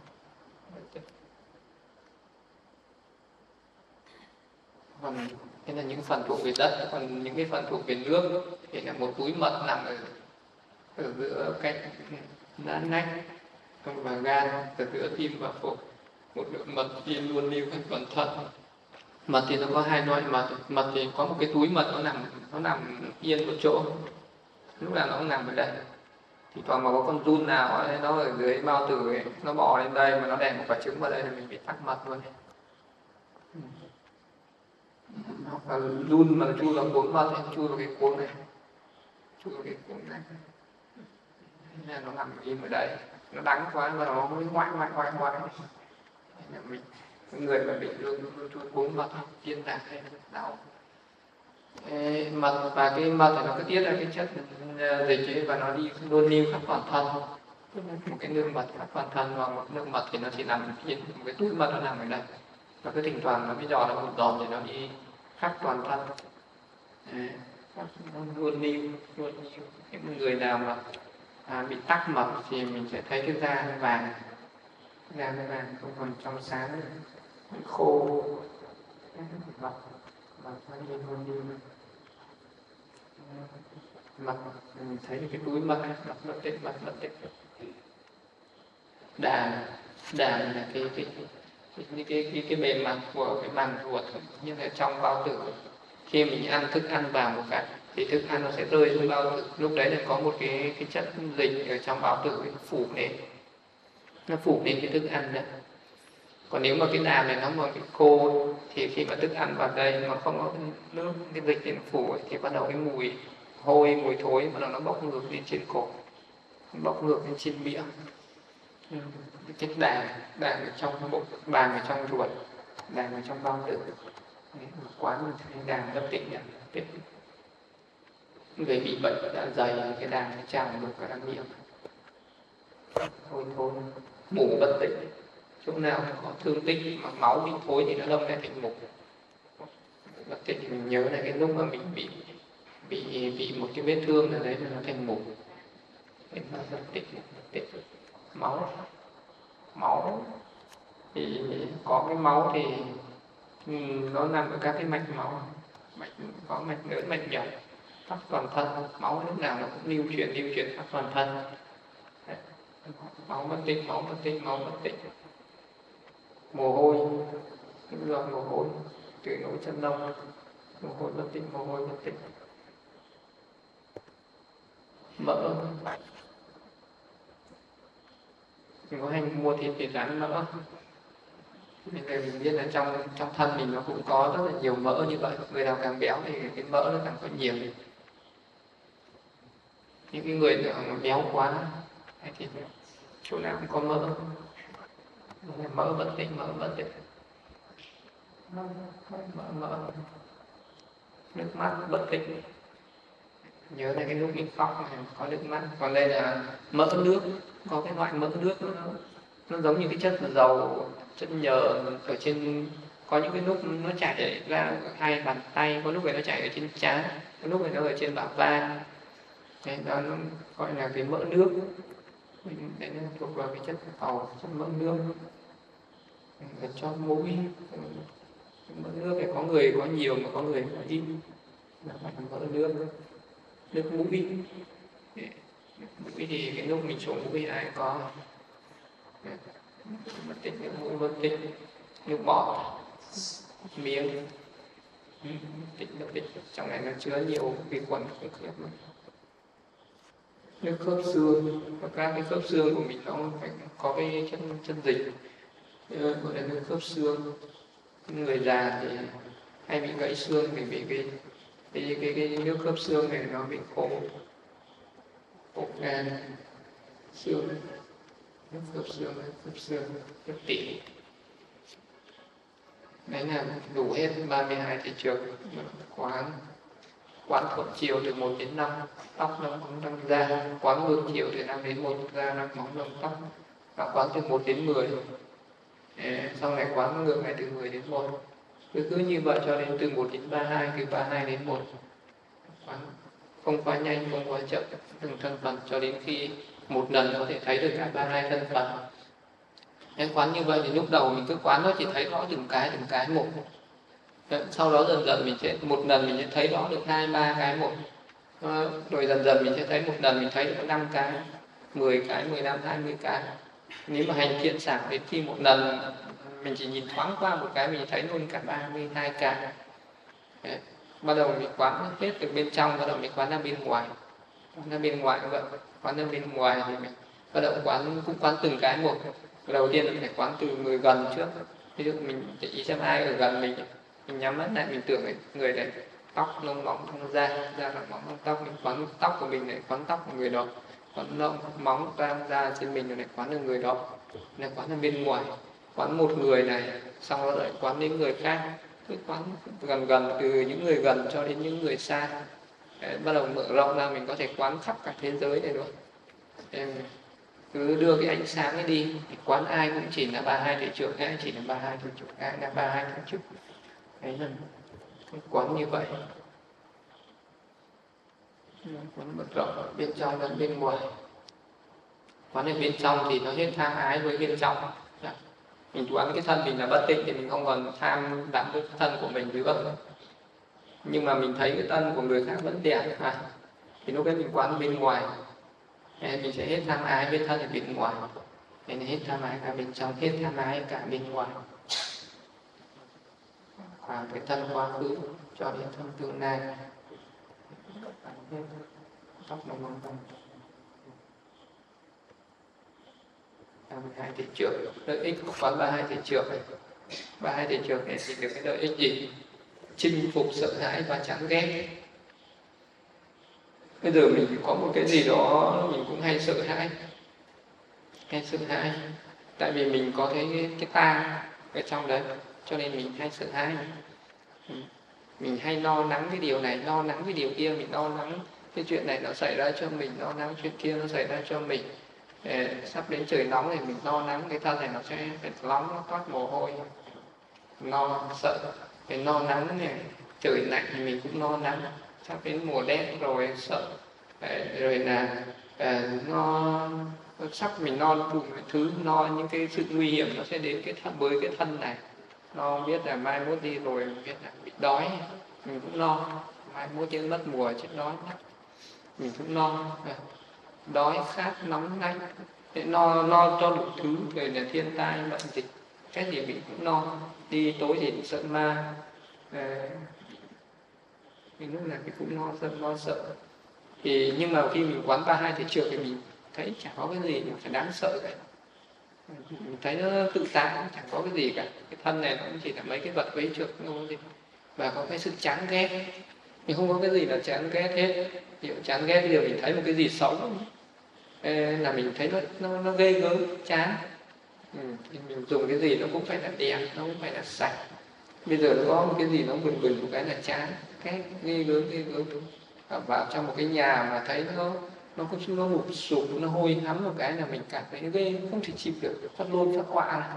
còn cái là những phần thuộc về đất, còn những cái phần thuộc về nước thì là một túi mật nằm ở giữa cách lá nách và gan, từ giữa tim và phổi. Một lượng mật tim luôn lưu khắp toàn thân. Mật thì nó có hai loại mật. Mật thì có một cái túi mật nó nằm yên một chỗ, lúc nào nó cũng nằm ở đây. Thì còn mà có con giun nào ấy, nó ở dưới bao tử ấy, nó bò lên đây mà nó đẻ một quả trứng vào đây thì mình bị tắc mật luôn. Hoặc là giun mà chui vào cuống mật hay chui vào cái cuống này, chui vào cái cuống này, nên nó nằm im ở đây, nó đắng quá và nó mới ngoại. Mình người mà bị luôn chui cuống mật tiên đạt hay đau. Mật và cái mật thì nó cứ tiết ra cái chất dịch ấy, và nó đi luôn lưu khắp toàn thân. Một cái nước mật khắp toàn thân, và một nước mật thì nó chỉ nằm yên, một cái túi mật nó nằm ở đây, và cứ thỉnh thoảng nó mới dò ra một giọt thì nó đi khắp toàn thân. Nó luôn lưu. Những người nào mà bị tắc mật thì mình sẽ thấy cái da nó vàng, không còn trong sáng nữa, khô. Mật nó đi luôn lưu. Mật mình thấy cái túi mật mất tích. Đàm là cái bề mặt của cái màng ruột, như là trong bao tử. Khi mình ăn thức ăn vào một cái thì thức ăn nó sẽ rơi xuống bao tử, lúc đấy là có một cái chất dịch ở trong bao tử nó phủ lên cái thức ăn đó. Còn nếu mà cái đàm này nó mà bị khô thì khi mà thức ăn vào đây mà không có nước, cái dịch thì nó phủ ấy, thì bắt đầu cái mùi hôi, mùi thối bắt đầu nó bốc ngược lên trên cổ, bốc ngược lên trên miệng. Cái đàm ở trong bụng, đàm ở trong ruột, đàm ở trong bao tử. Quán mình thấy đàm rất tịnh. Người bị bệnh dạ dày cái đàm nó trào ngược cả răng miệng, thôi mủ bất tỉnh. Chỗ nào có thương tích mà máu bị thối thì nó đông lại thành mủ bất tỉnh. Thì mình nhớ là cái lúc mà mình bị một cái vết thương ở đấy nó thành mủ. Nó bất tỉnh. Máu thì có cái máu thì nó nằm ở các cái mạch máu, có mạch lớn, mạch nhỏ khắp toàn thân. Máu lúc nào nó cũng lưu chuyển khắp toàn thân. Máu bất tích. Mồ hôi, những giọt mồ hôi từ lỗ chân lông, mồ hôi bất tích. Mỡ, mình có hay mua thịt để rán mỡ. Mình biết là trong thân mình nó cũng có rất là nhiều mỡ như vậy. Người nào càng béo thì cái mỡ nó càng có nhiều. Những cái người nào béo quá thì chỗ nào cũng có mỡ. Mỡ bất tích. Mỡ. Nước mắt bất tích. Nhớ là cái lúc mình khóc này có nước mắt. Còn đây là mỡ nước. Có cái loại mỡ nước nó giống như cái chất dầu, chất nhờ ở trên. Có những cái lúc nó chảy ra hai bàn tay, có lúc nó chảy ở trên trán, có lúc nó ở trên bả vai. Đó nó gọi là cái mỡ nước. Đấy nó thuộc vào cái chất dầu, chất mỡ nước. Để cho mũi. Mỡ nước thì có người có nhiều mà có người có ít. Là mỡ nước. Nước mũi. Mũi thì cái lúc mình sổ mũi ai có mất tích, nước mũi mất tích. Nước bọt, miếng, mất tích. Trong này nó chứa nhiều vi khuẩn khủng khiếp. Nước khớp xương, các cái khớp xương của mình nó phải có cái chân dịch, gọi là nước khớp xương. Người già thì hay bị gãy xương thì bị cái nước khớp xương này nó bị khô gan xương, nước khớp xương, nước tủy. Đấy là đủ hết 32 thị trường. Quán thuận chiều từ 1 đến 5, tóc nó cũng đang ra. Quán ngược chiều từ 5 đến 1 ra nó móng lông tóc. Và quán từ 1 đến 10. Sau này quán ngược lại từ 10 đến 1. Cứ như vậy cho đến từ 1 đến 32, từ 32 đến 1. Quán không quá nhanh, không quá chậm, từng thân phần cho đến khi một lần có thể thấy được cả 32 thân phần. Em quán như vậy thì lúc đầu mình cứ quán nó chỉ thấy rõ từng cái một. Sau đó dần dần mình sẽ một lần mình sẽ thấy rõ được 2-3 cái một. Rồi dần dần mình sẽ thấy một lần mình thấy được 5 cái, 10 cái, 15, 20 cái. Nếu mà hành thiện xảo đến khi một lần mình chỉ nhìn thoáng qua một cái mình thấy luôn cả 32 cái. Đấy. Bắt đầu mình quán hết từ bên trong, bắt đầu mình quán ra bên ngoài. Quán ra bên ngoài vậy, quán ra bên ngoài thì mình bắt đầu cũng quán từng cái một. Đầu tiên là phải quán từ người gần trước. Ví dụ mình để ý xem ai ở gần mình nhắm mắt lại mình tưởng người này tóc lông móng không da là móng lông tóc, mình quán tóc của mình này, quán tóc của người đó, quán lông móng da trên mình rồi này, quán được người đó, này quán ở bên ngoài, quán một người này, xong rồi lại quán đến người khác, cứ quán gần gần từ những người gần cho đến những người xa. Đấy, bắt đầu mở rộng ra mình có thể quán khắp cả thế giới này luôn. Em cứ đưa cái ánh sáng ấy đi thì quán ai cũng chỉ là 32 thể trưởng, ai chỉ là 32 thể trưởng, ai là 32 thể trưởng. Đấy là quán như vậy. Quán mở rộng ở bên trong và bên ngoài. Quán ở bên trong thì nó hết tham ái với bên trong. Mình quán cái thân mình là bất tịnh thì mình không còn tham đắm với cái thân của mình nữa. Nhưng mà mình thấy cái thân của người khác vẫn đẹp thì lúc đấy mình quán bên ngoài. Mình sẽ hết tham ái với thân ở bên ngoài. Nên hết tham ái cả bên trong, hết tham ái cả bên ngoài. Khoảng cái thân quá khứ cho đến thân tương lai. Tóc nó mong mong. 32 thể trưởng, lợi ích của quán 32 thể trưởng này. 32 thể trưởng này thì được cái lợi ích gì? Chinh phục sợ hãi và chán ghét. Bây giờ mình có một cái gì đó mình cũng hay sợ hãi. Hay sợ hãi. Tại vì mình có cái ta ở trong đấy, cho nên mình hay sợ hãi. Mình hay lo lắng cái điều này, lo lắng cái điều kia, mình lo lắng cái chuyện này nó xảy ra cho mình, lo lắng chuyện kia nó xảy ra cho mình. Sắp đến trời nóng thì mình lo lắng cái thân này nó sẽ phải nóng, nó toát mồ hôi, lo sợ. Cái lo lắng này, trời lạnh thì mình cũng lo lắng, sắp đến mùa rét rồi sợ. Rồi là nó sắp mình lo đủ thứ, lo những cái sự nguy hiểm nó sẽ đến cái thân với cái thân này. Lo biết là mai mốt đi rồi biết là bị đói, mình cũng lo mai mốt đến mất mùa chết đói mất, mình cũng lo đói khát nóng nanh, lo cho đủ thứ, rồi là thiên tai bệnh dịch, cái gì mình cũng lo. Đi tối thì sợ ma, mình lúc nào mình cũng lo sợ. Thì nhưng mà khi mình quán 32 thể trưởng thì mình thấy chẳng có cái gì phải đáng sợ cả. Mình thấy nó tự tại, chẳng có cái gì cả. Cái thân này nó cũng chỉ là mấy cái vật vấy trượt thôi. Và có cái sự chán ghét. Mình không có cái gì là chán ghét hết. Ví dụ chán ghét bây giờ mình thấy một cái gì xấu là mình thấy nó ghê gớm, chán. Thì mình dùng cái gì nó cũng phải là đẹp, nó cũng phải là sạch. Bây giờ nó có một cái gì nó bừng bừng một cái là chán, cái ghê gớm. Vào trong một cái nhà mà thấy nó ngụp sụp, nó hôi hắm một cái là mình cảm thấy ghê, không thể chịu được, phát lôn phát họa.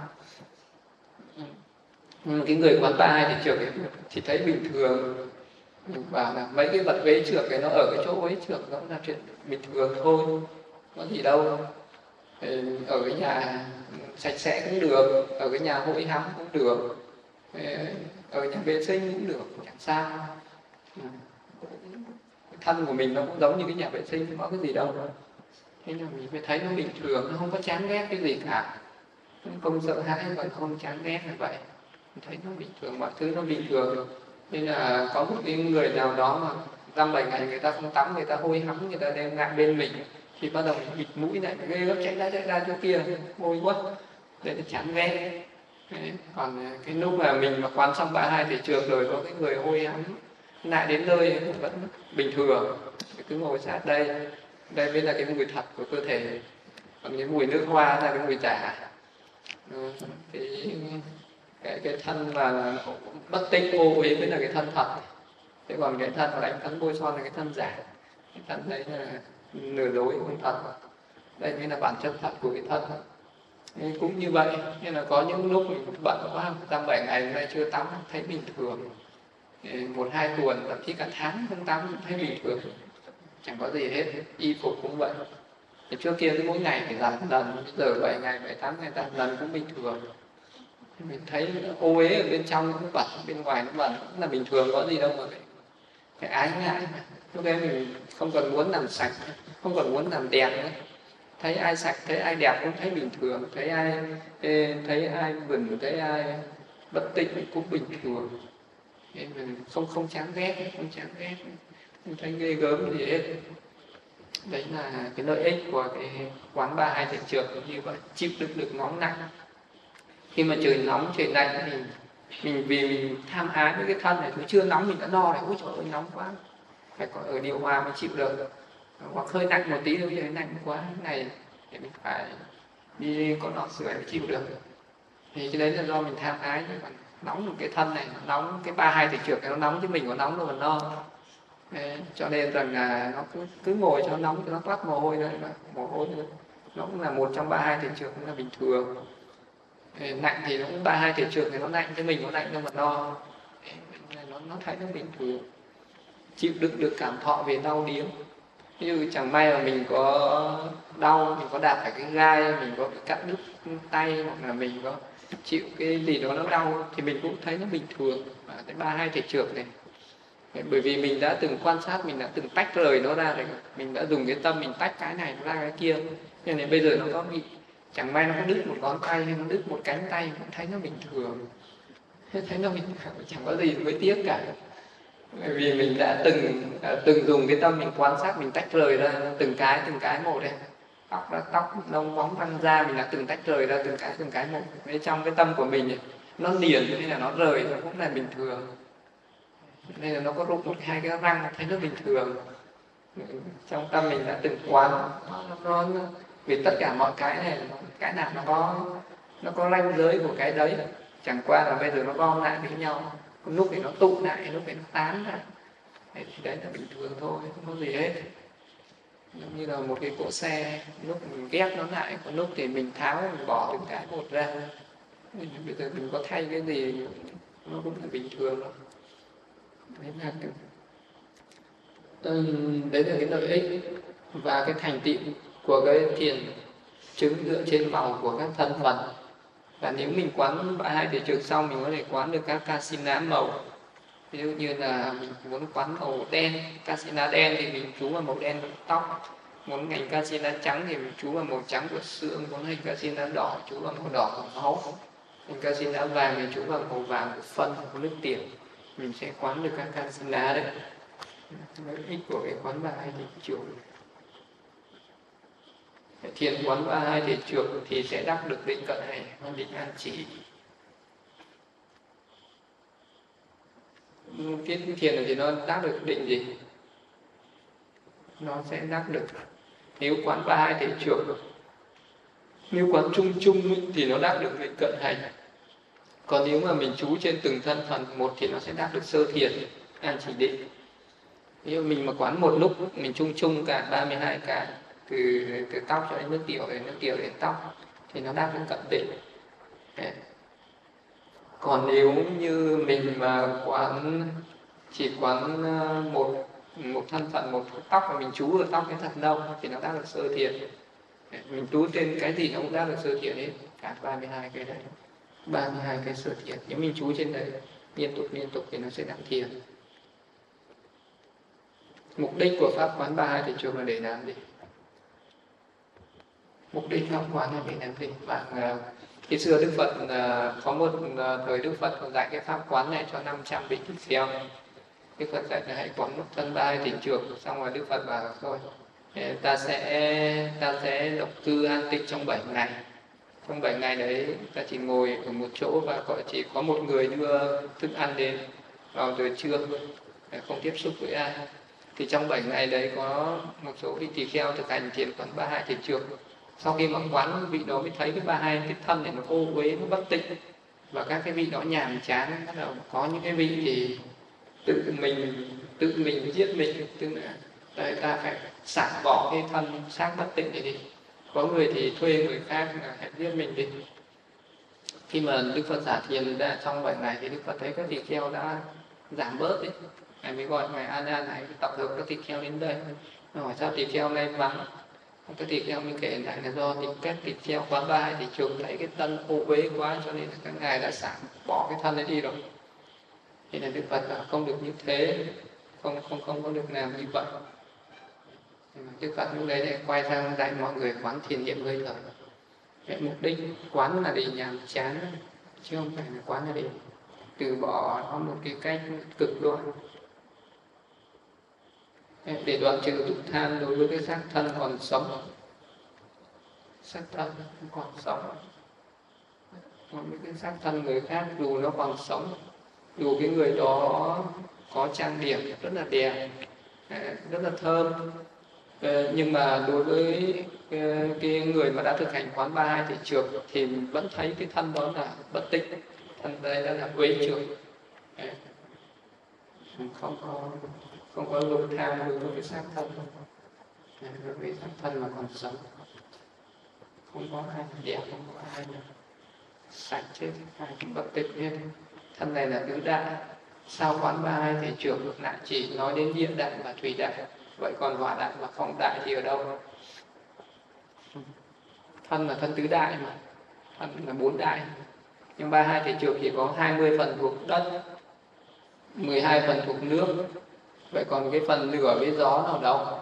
Cái người quán 32 thì trượt thì thấy bình thường. Mình bảo là mấy cái vật vế trượt này nó ở cái chỗ ấy trượt, nó là chuyện bình thường thôi, có gì đâu. Ở cái nhà sạch sẽ cũng được, ở cái nhà hôi hắm cũng được, ở nhà vệ sinh cũng được, chẳng sao. Thân của mình nó cũng giống như cái nhà vệ sinh, không có cái gì đâu. Thế là mình mới thấy nó bình thường, nó không có chán ghét cái gì cả, không sợ hãi và không chán ghét là vậy. Mình thấy nó bình thường, mọi thứ nó bình thường. Nên là có một cái người nào đó mà 5-7 ngày người ta không tắm, người ta hôi hắm, người ta đem lại bên mình thì bắt đầu bịt mũi lại, ghê gớm, chạy ra chỗ kia, hôi quá, để nó chán ghét. Còn cái lúc mà mình mà quán xong 32 thể trường rồi, có cái người hôi hắm lại đến nơi vẫn bình thường, cứ ngồi sát đây mới là cái mùi thật của cơ thể, còn cái mùi nước hoa là cái mùi giả. Thì cái thân mà bất tinh ô uế mới là cái thân thật. Thế còn cái thân mà đánh phấn bôi son là cái thân giả. Cái thân đấy là nửa dối không thật. Đây mới là bản chất thật của cái thân. Nên cũng như vậy, nên là có những lúc mình bận quá, 7 ngày hôm nay chưa tắm thấy bình thường, 1-2 tuần thậm chí cả tháng không tắm thấy bình thường, chẳng có gì hết. Y phục cũng vậy. Thì trước kia cứ mỗi ngày phải giặt lần, bây giờ 7 ngày 7-8 ngày giặt lần cũng bình thường. Mình thấy ô uế ở bên trong nó bẩn, bên ngoài nó bẩn, cũng là bình thường, có gì đâu mà phải ái ngại. Lúc đấy mình không còn muốn làm sạch, không còn muốn làm đẹp nữa. thấy ai sạch, thấy ai đẹp cũng thấy bình thường, thấy ai vừng, thấy ai bất tịnh cũng bình thường. Thế mình không chán ghét, không thấy ghê gớm gì hết. Đấy là cái lợi ích của cái quán 32 thiện trường như vậy, chịu đựng được nóng nặng. Khi mà trời nóng trời lạnh thì mình vì mình tham ái với cái thân này, nó chưa nóng mình đã no này, ôi trời ơi nóng quá, phải có ở điều hòa mới chịu được, hoặc hơi lạnh một tí thôi, trời lạnh quá cái này thì mình phải đi có lò sưởi mới chịu được. Thì cái đấy là do mình tham ái, còn nóng một cái thân này, nóng cái 32 thiện trường cái nó nóng chứ mình có nóng đâu mà no. Đấy, cho nên rằng là nó cứ ngồi cho nó nóng, cho nó toát mồ hôi ra, mồ hôi nữa. Nó cũng là một trong 32 thiện trường, cũng là bình thường. Lạnh thì nó cũng 32 thiện trường thì nó lạnh, chứ mình có lạnh đâu mà no. Nó thấy nó bình thường, chịu đựng được cảm thọ về đau điếng. Ví dụ chẳng may mà mình có đau, mình có đạp phải cái gai, mình có bị cắt đứt tay, hoặc là mình có chịu cái gì đó nó đau thì mình cũng thấy nó bình thường. Và cái 32 thiện trường này, bởi vì mình đã từng quan sát, mình đã từng tách rời nó ra rồi, mình đã dùng cái tâm mình tách cái này ra cái kia, cho nên bây giờ nó có bị chẳng may nó có đứt một ngón tay hay nó đứt một cánh tay cũng thấy nó bình thường, thấy nó bình thường, chẳng có gì mới tiếc cả. Bởi vì mình đã từng dùng cái tâm mình quan sát, mình tách rời ra từng cái một đây, tóc lông móng răng da, mình đã từng tách rời ra từng cái một. Với trong cái tâm của mình ấy, nó liền nên là nó rời nó cũng là bình thường, nên là nó có rụng một hai cái răng thấy nó bình thường. Trong tâm mình đã từng quán nó vì tất cả mọi cái này, cái nào nó có ranh giới của cái đấy, chẳng qua là bây giờ nó gom lại với nhau, lúc thì nó tụ lại, lúc thì nó tán lại, thì đấy là bình thường thôi, không có gì hết. Giống như là một cái cỗ xe, lúc mình ghép nó lại, còn lúc thì mình tháo, mình bỏ từng cái một ra. Bây giờ mình có thay cái gì nó cũng là bình thường thôi. Đấy là cái lợi ích và cái thành tựu của cái thiền chứng dựa trên vòng của các thân phần. Và nếu mình quán 32 thiền trường xong, mình có thể quán được các kasina màu. Ví dụ như là mình muốn quán màu đen, kasina đen thì mình chú vào màu đen của tóc, muốn hành kasina trắng thì mình chú vào màu trắng của xương, muốn hành kasina đỏ chú vào màu đỏ của máu, hành kasina vàng thì chú vào màu vàng của phân, của nước tiểu. Mình sẽ quán được các kasina đấy. Lợi ích của cái quán 32 thiền trường. Thiền quán 32 thiền trường thì sẽ đắc được định cận hành và định an chỉ. Cái thiền này thì nó đắc được định gì? Nó sẽ đắc được, nếu quán 32 thiền trường, nếu quán chung thì nó đắc được định cận hành. Còn nếu mà mình chú trên từng thân phần một thì nó sẽ đắc được sơ thiền, an chỉ định. Ví dụ mình mà quán một lúc, mình chung cả 32 cái, từ tóc cho đến nước tiểu, nước tiểu đến tóc, thì nó đắc đến cận định. Còn nếu như mình mà chỉ quán một thân phận, một tóc, mà mình chú ở tóc cái thật lâu thì nó đắc được sơ thiền. Mình chú trên cái gì nó cũng đắc được sơ thiền hết, cả 32 cái đấy, 32 cái sơ thiền. Nếu mình chú trên đấy liên tục thì nó sẽ đắc thiền. Mục đích của pháp quán 32 thiền trường là để làm gì? Mục đích pháp quán là để làm gì? Và khi xưa Đức Phật có một thời Đức Phật còn dạy cái pháp quán này cho 500 vị tỳ kheo. Đức Phật dạy là hãy quán một thân 32 thiền trường, xong rồi Đức Phật bảo thôi ta sẽ độc cư an tịnh trong 7 ngày. Trong 7 ngày đấy ta chỉ ngồi ở một chỗ và chỉ có một người đưa thức ăn đến vào giờ trưa, không tiếp xúc với ai. Thì trong 7 ngày đấy có một số vị tỳ kheo thực hành thiền quán 32 thiền trường. Sau khi mà quán, vị đó mới thấy cái 32 cái thân này nó ô uế, nó bất tịnh, và các cái vị đó nhàm chán. Bắt đầu có những cái vị thì tự mình giết mình, tức là ta phải xả bỏ cái thân xác bất tịnh này đi. Có người thì thuê người khác hãy giết mình đi. Khi mà Đức Phật xả thiền ra trong 7 ngày thì Đức Phật thấy các tỳ kheo đã giảm bớt đấy. Ngài mới gọi ngài A Nan này tập hợp các tỳ kheo đến đây. Hỏi sao tỳ kheo nay vắng? Các tỳ kheo mới kể lại là do các tỳ kheo quán 32 thì trường thấy cái thân ô uế quá, cho nên các ngài đã xả bỏ cái thân ấy đi rồi. Thế nên Đức Phật không được như thế, không có được làm như vậy. Đức Phật lúc đấy lại quay sang dạy mọi người quán thiền niệm hơi thở. Cái mục đích quán là để nhàm chán, chứ không phải là quán là để từ bỏ nó một cái cách cực đoan, để đoạn trừ dục tham đối với cái xác thân còn sống. Xác thân còn sống, còn những cái xác thân người khác dù nó còn sống, dù cái người đó có trang điểm rất là đẹp, rất là thơm, nhưng mà đối với cái người mà đã thực hành quán 32 thị trường thì vẫn thấy cái thân đó là bất tịnh, thân đây đó là uế trượt, không có dục tham đối với cái xác thân, đối với xác thân mà còn sống, không có ai đẹp, không có ai sạch chết, ai cũng bất tịnh hết. Thân này là tứ đại. Sao quán 32 thị trường lại chỉ nói đến địa đại và thủy đại, vậy còn hỏa đại và phong đại thì ở đâu? Thân là thân tứ đại mà, thân là 4 đại, nhưng 32 thị trường chỉ có 20 phần thuộc đất, 12 phần thuộc nước, vậy còn cái phần lửa với gió nào đâu?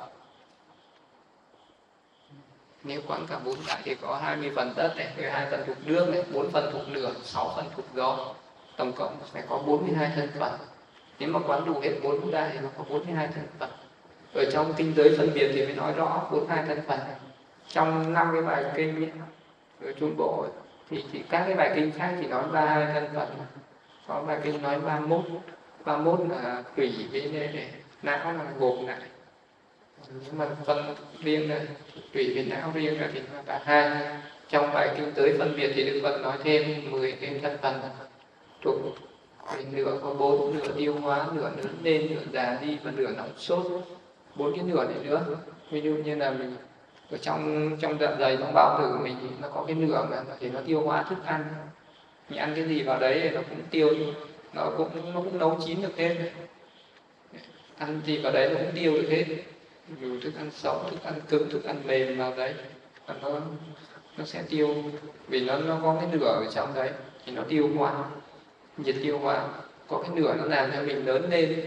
Nếu quán cả 4 đại thì có 20 phần đất này, 12 phần thuộc nước này, 4 phần thuộc lửa, 6 phần thuộc gió, tổng cộng phải có 42 thân phận. Nếu mà quán đủ hết 4 đại thì nó có 42 thân phận. Ở trong kinh giới phân biệt thì mới nói rõ 42 thân phận. Trong 5 cái bài kinh ở Trung Bộ thì chỉ các cái bài kinh khác chỉ nói 32 thân phận. Có bài kinh nói 31. 31 là tùy với não là gộp lại. Nhưng mà phân riêng này, tùy với não riêng là thì nó là 2. Trong bài kinh giới phân biệt thì Đức Phật nói thêm 10 cái thân phận thuộc nửa có 4, nửa tiêu hóa, nửa lớn lên, nửa già đi và nửa nóng sốt. 4 cái nửa này nữa. Ví dụ như là mình ở trong dạ dày, trong bao tử của mình thì nó có cái nửa mà để nó tiêu hóa thức ăn. Mình ăn cái gì vào đấy thì nó cũng tiêu, nó cũng nấu chín được hết. Ăn gì vào đấy nó cũng tiêu được hết. Dù thức ăn sống, thức ăn cứng, thức ăn mềm vào đấy, nó sẽ tiêu, vì nó có cái nửa ở trong đấy thì nó tiêu hóa, nhiệt tiêu hóa, có cái nửa nó làm cho mình lớn lên.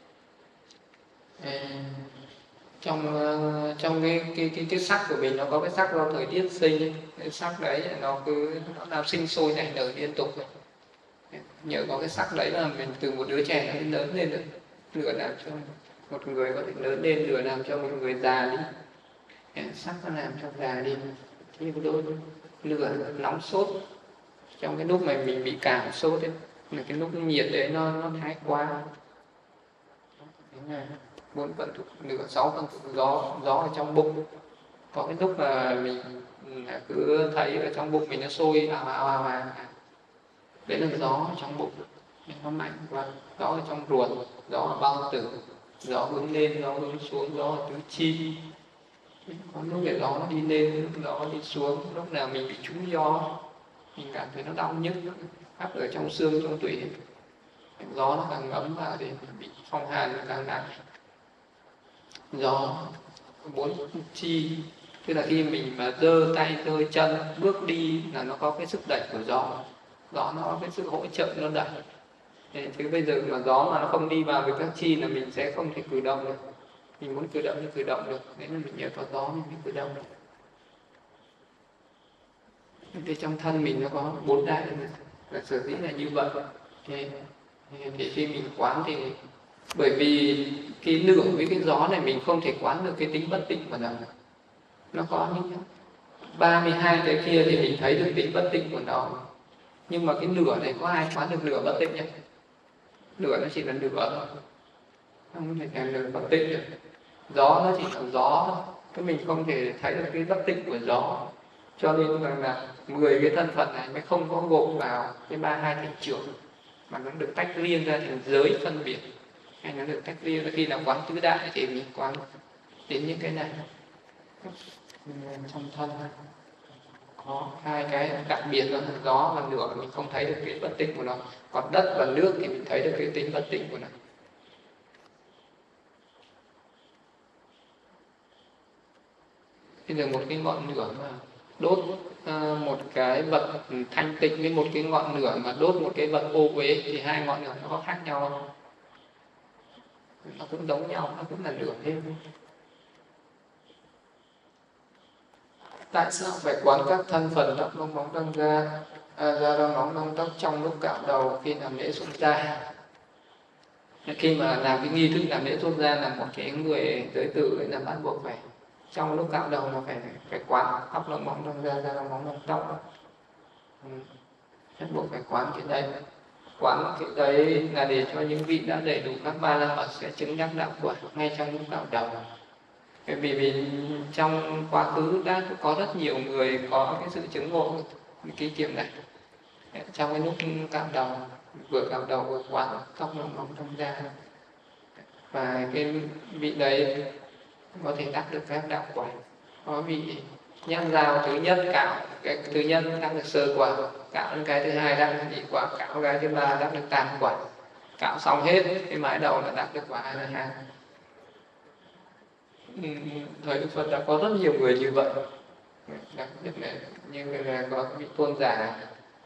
Trong cái sắc của mình nó có cái sắc do thời tiết sinh, cái sắc đấy nó làm sinh sôi nảy nở liên tục. Nhờ có cái sắc đấy là mình từ một đứa trẻ nó lớn lên được, nửa làm cho một người có thể lớn lên, nửa làm cho một người già đi. Sắc nó làm cho già đi, thì đôi nửa nóng sốt. Trong cái lúc mà mình bị cảm sốt ấy, là cái lúc nhiệt đấy nó thái quá. 4 phần thuộc nửa, 6 phần thuộc gió ở trong bụng. Có cái lúc mà mình cứ thấy ở trong bụng mình nó sôi ào. Đấy là gió ở trong bụng, nó mạnh quá. Gió ở trong ruột, gió ở bao tử, gió hướng lên, gió hướng xuống, gió ở tứ chi. Có lúc để gió nó đi lên, lúc gió nó đi xuống, lúc nào mình bị trúng gió, mình cảm thấy nó đau nhức, áp ở trong xương, trong tủy. Gió nó càng ấm vào thì mình bị phong hàn nó càng nặng. Gió 4 chi, tức là khi mình mà giơ tay giơ chân bước đi là nó có cái sức đẩy của gió, nó có cái sự hỗ trợ nó đẩy. Thế bây giờ mà gió mà nó không đi vào với các chi là mình sẽ không thể cử động được. Mình muốn cử động thì cử động được, nên là mình nhờ có gió mình mới cử động được. Thì trong thân mình nó có 4 đại là sở dĩ là như vậy. Thì khi mình quán thì bởi vì cái lửa với cái gió này mình không thể quán được cái tính bất tịnh của nó có những 32 cái kia thì mình thấy được tính bất tịnh của nó, nhưng mà cái lửa này có ai quán được lửa bất tịnh nhỉ? Lửa nó chỉ là lửa thôi, không thể là lửa bất tịnh được. Gió nó chỉ là gió thôi, cái mình không thể thấy được cái bất tịnh của gió, cho nên là 10 cái thân phận này mới không có gộp vào cái 32 thị trường, mà nó được tách riêng ra thành giới phân biệt, hay nó được tách riêng ra. Khi nào quán tứ đại thì mình quán đến những cái này. Trong thân có 2 cái đặc biệt đó là gió và lửa, mình không thấy được cái bất tịnh của nó, còn đất và nước thì mình thấy được cái tính bất tịnh của nó. Bây giờ một cái ngọn lửa mà đốt một cái vật thanh tịnh với một cái ngọn lửa mà đốt một cái vật ô uế thì 2 ngọn lửa nó có khác nhau không? Nó cũng giống nhau, nó cũng là lửa thêm. Tại sao phải quán các thân phần tóc lông móng răng da, da răng móng răng tóc trong lúc cạo đầu khi làm lễ xuất gia? Khi mà làm cái nghi thức làm lễ xuất gia là một cái người giới tử ấy là bắt buộc phải trong lúc cạo đầu là phải quán tóc lông móng răng da, da răng móng răng tóc. Bắt buộc phải quán cái đấy. Quán cái đấy là để cho những vị đã đầy đủ các ba la mật sẽ chứng đắc đạo quả ngay trong lúc cạo đầu. Vì trong quá khứ đã có rất nhiều người có cái sự chứng ngộ cái kiểm này trong cái lúc cạo đầu, vừa cạo đầu vừa quán tóc lông móng trong da, và cái vị đấy có thể đắc được các đạo quả. Có vị nhãn dao thứ nhất cạo cái thứ nhất đắc được sơ quả, cạo đến cái thứ hai đắc được nhị quả, cạo cái thứ ba đắc được tam quả, cạo xong hết cái mái đầu là đắc được quả A La Hán. Thời Đức Phật đã có rất nhiều người như vậy, đặc biệt là như là có vị tôn giả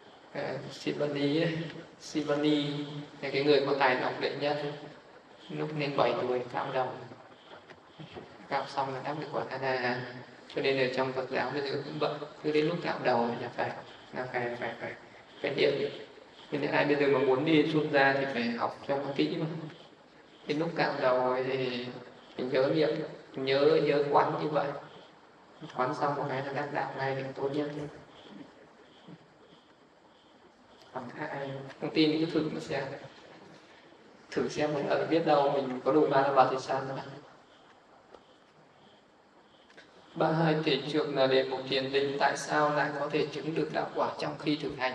Sivani là cái người có tài đọc đệ nhất, lúc nên 7 tuổi cạo đầu, cạo xong là đắc được quả A La Hán. Cho nên là trong Phật giáo bây giờ cũng vậy, cứ đến lúc cạo đầu là phải niệm. Nên ai bây giờ mà muốn đi xuất gia thì phải học cho nó kỹ mà. Đến lúc cạo đầu thì mình nhớ niệm, nhớ quán như vậy, quán xong một cái là đắc đạo ngay thì tốt nhất. Còn ai không tin thì cứ thử xem một lần, biết đâu mình có đủ ba la mật thì sao nữa. 32 thể trược là đề mục thiền định, tại sao lại có thể chứng được đạo quả trong khi thực hành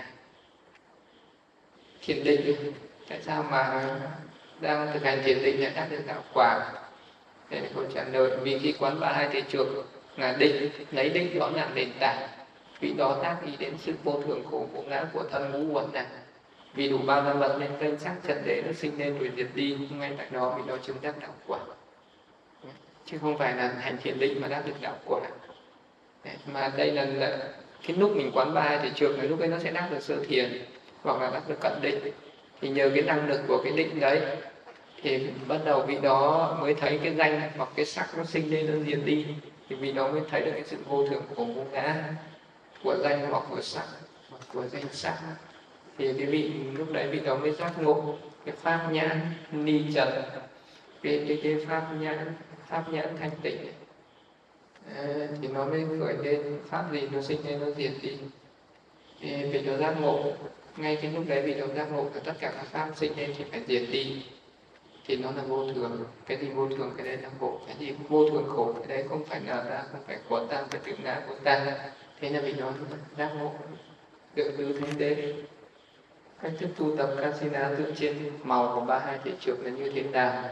thiền định? Tại sao mà đang thực hành thiền định lại đạt được đạo quả? Đây là câu trả lời. Vì khi quán 32 thể trược là định, lấy định đó làm nền tảng, vì đó tác ý đến sự vô thường khổ vô ngã của thân ngũ uẩn này. Vì đủ ba la mật nên cây sắc trần đế nó sinh lên rồi diệt đi, ngay tại đó vì đó chứng đắc đạo quả, chứ không phải là hành thiền định mà đạt được đạo quả. Mà đây là cái lúc mình quán 32 thể trược là lúc ấy nó sẽ đắc được sơ thiền hoặc là đắc được cận định. Thì nhờ cái năng lực của cái định đấy thì bắt đầu vị đó mới thấy cái danh hoặc cái sắc nó sinh lên nó diệt đi, thì vị đó mới thấy được cái sự vô thường của vô ngã của danh hoặc của sắc hoặc của danh sắc. Thì cái vị lúc đấy vị đó mới giác ngộ cái pháp nhãn ni trần, cái pháp nhãn thanh tịnh, thì nó mới khởi lên pháp gì nó sinh lên nó diệt đi. Thì vị đó giác ngộ, ngay cái lúc đấy vị đó giác ngộ là tất cả các pháp sinh lên thì phải diệt đi, thì nó là vô thường. Cái gì vô thường cái đấy là khổ, cái gì vô thường khổ cái đấy không phải là ta, không phải của ta, phải tự ngã của ta. Thế là vị đó giác ngộ được tứ thánh đế. Cách thức tu tập Kasina dựa trên màu của 32 thể trược là như thế nào?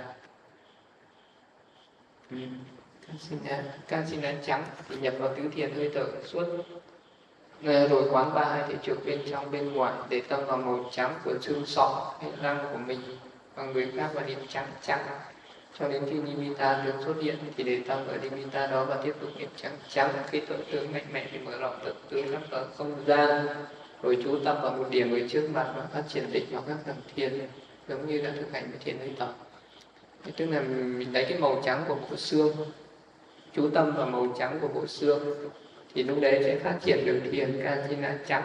Kasina trắng thì nhập vào tứ thiền hơi thở suốt, rồi quán 32 thể trược bên trong bên ngoài, để tâm vào màu trắng của xương sọ hay răng của mình và người khác vào điểm trắng trắng, cho đến khi nimitta được xuất hiện thì để tâm ở nimitta đó và tiếp tục niệm trắng trắng. Khi tuệ tướng mạnh mẽ thì mở rộng tuệ tướng khắp ở không gian, rồi chú tâm vào một điểm ở trước mặt và phát triển định vào các tầng thiền, giống như đã thực hành với thiền hơi thở. Tức là mình lấy cái màu trắng của bộ xương, chú tâm vào màu trắng của bộ xương, thì lúc đấy sẽ phát triển được thiền Kasina trắng.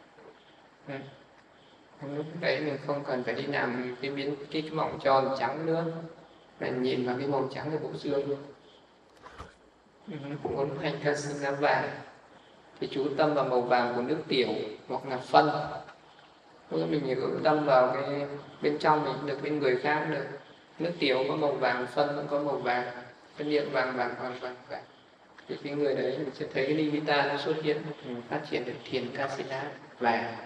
Lúc đấy mình không cần phải đi làm cái vòng tròn trắng nữa, mà nhìn vào cái màu trắng của bộ xương. Cũng muốn hành Kasina vàng thì chú tâm vào màu vàng của nước tiểu hoặc là phân. Lúc mình hướng tâm vào cái bên trong mình được, bên người khác được. Nước tiểu có màu vàng, phân cũng có màu vàng, phân niệm vàng. Thì cái người đấy mình sẽ thấy cái nimitta nó xuất hiện, mình phát triển được thiền Kasina vàng.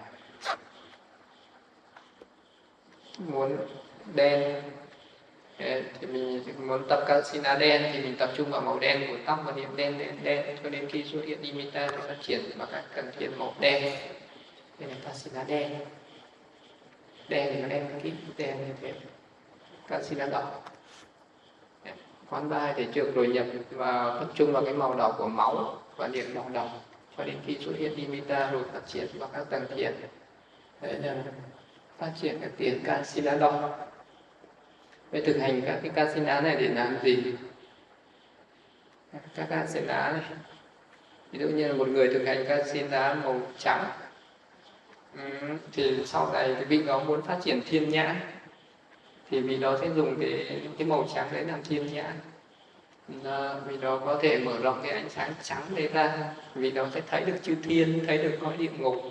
Muốn đen thì mình muốn tập Kasina đen thì mình tập trung vào màu đen của tóc và niệm đen cho đến khi xuất hiện nimitta thì phát triển vào các cần thiền màu đen. Đây là Kasina đen thì nó đen như thế. Kasina đỏ, quán 32 thể trược rồi nhập vào, tập trung vào cái màu đỏ của máu và niệm màu đỏ cho đến khi xuất hiện nimitta rồi phát triển vào các tầng thiền. Đấy là phát triển cái tiền Kasina đỏ. Vậy thực hành các cái Kasina này để làm gì? Các Kasina này Ví dụ như là một người thực hành Kasina màu trắng, thì sau này cái vị đó muốn phát triển thiên nhãn thì vị đó sẽ dùng cái màu trắng đấy làm thiên nhãn. Vì đó có thể mở rộng cái ánh sáng trắng đấy ra, vì đó sẽ thấy được chư thiên, thấy được cõi địa ngục,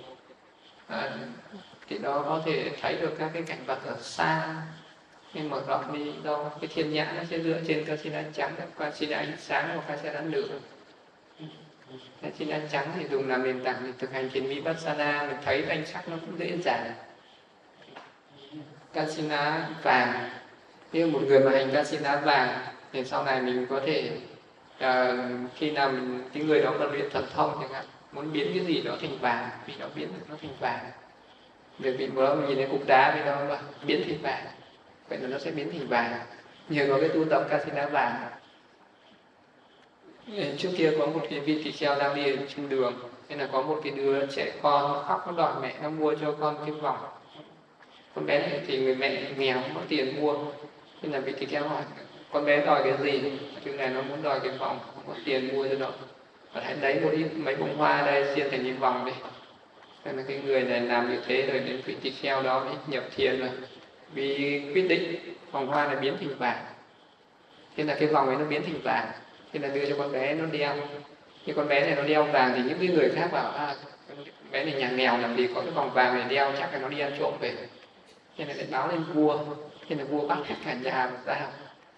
thì đó có thể thấy được các cái cảnh vật ở xa. Nhưng mở rộng đi đâu cái thiên nhãn nó sẽ dựa trên Kasina trắng, Kasina ánh sáng và Kasina lửa. Kasina trắng thì dùng làm nền tảng để thực hành thiền Vipassana, mình thấy ánh sắc nó cũng dễ dàng. Kasina vàng, như một người mà hành Kasina vàng thì sau này mình có thể khi nào cái người đó mà luyện thần thông chẳng hạn, muốn biến cái gì đó thành vàng, vì nó biến được nó thành vàng. Việc bị bữa mình nhìn thấy cục đá vì đó mà biến thành vàng, vậy là nó sẽ biến thành vàng nhờ có cái tu tập Kasina vàng. Trước kia có một cái vị tỳ kheo đang đi trên đường, nên là có một cái đứa trẻ con nó khóc, nó đòi mẹ nó mua cho con cái vòng. Con bé này thì người mẹ nghèo không có tiền mua, nên là vị tỳ kheo hỏi con bé đòi cái gì, chừng này nó muốn đòi cái vòng, không có tiền mua cho nó, và hãy lấy một ít mấy bông hoa đây xiên thành cái vòng đi. Nên là cái người này làm như thế rồi đến vị tỳ kheo đó mới nhập thiền rồi, vì quyết định vòng hoa này biến thành vàng, thế là cái vòng ấy nó biến thành vàng, thế là đưa cho con bé nó đeo. Khi con bé này nó đeo vàng thì những cái người khác bảo con bé này nhà nghèo làm gì có cái vòng vàng này đeo, chắc là nó đi ăn trộm về. Thế là lại báo lên vua, thế là vua bắt hết cả nhà ra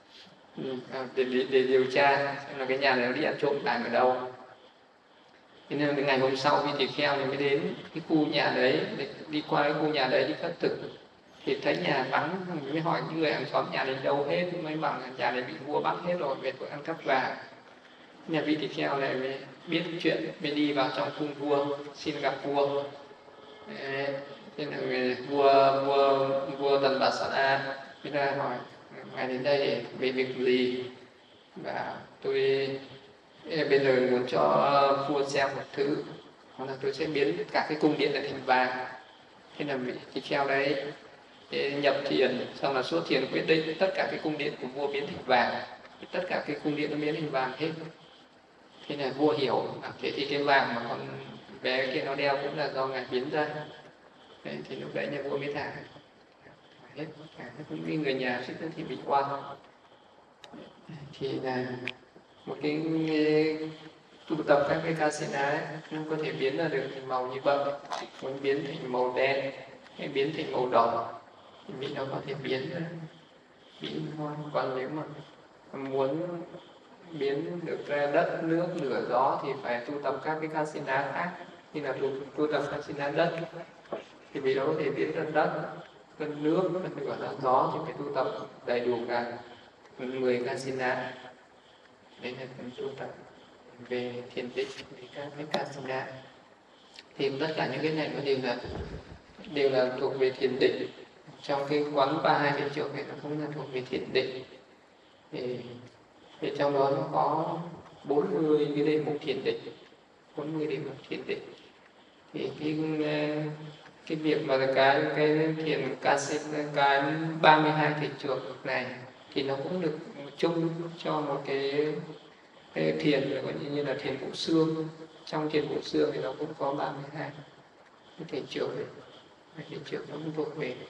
để điều tra xem là cái nhà này nó đi ăn trộm vàng ở đâu. Thế nên là ngày hôm sau vị tỳ kheo này mới đến cái khu nhà đấy, đi qua cái khu nhà đấy đi khất thực, thì thấy nhà vắng, mới hỏi những người hàng xóm nhà này đâu hết, mới bảo là nhà này bị vua bắt hết rồi, về tội ăn cắp vàng. Nhà vị tỳ kheo này mới biết chuyện, mới đi vào trong cung vua xin gặp vua. Thế là vua Tần Bà Sa mới ra hỏi ngài đến đây về việc gì, và tôi bây giờ muốn cho vua xem một thứ, hoặc là tôi sẽ biến tất cả cái cung điện lại thành vàng. Thế là vị tỳ kheo đấy nhập thiền, xong là xuất thiền quyết định tất cả cái cung điện của vua biến thành vàng, tất cả cái cung điện nó biến thành vàng hết. Thế là vua hiểu, thế thì cái vàng mà con bé kia nó đeo cũng là do ngài biến ra. Đấy, thì lúc đấy nhà vua mới thả hết cả những người nhà suýt nữa thì bị oan. Thì là một cái tu tập các cái Kasina ấy, nó có thể biến ra được thành màu như vậy. Muốn biến thành màu đen hay biến thành màu đỏ thì nó có thể biến ra biến hoa. Còn nếu mà muốn biến được ra đất, nước, lửa, gió thì phải tu tập các cái Kasina khác, như là tu tập Kasina đất thì vì đó có thể biến ra đất, cân nước, cân lửa, là gió, thì phải tu tập đầy đủ cả 10 Kasina. Đấy là phần tu tập về thiền định, về các cái Kasina. Thì tất cả những cái này nó đều là thuộc về thiền định. Trong cái quán 32 thiền trường này nó cũng là thuộc về thiền định. Thì trong đó nó có 40 cái đề mục thiền định, 40 đề mục thiền định. Thì cái việc mà cái thiền cái 32 thiền trường này thì nó cũng được chung cho một cái thiền gọi như là thiền bộ xương. Trong thiền bộ xương thì nó cũng có 32 cái thiền trường này. Thiền trường nó cũng thuộc về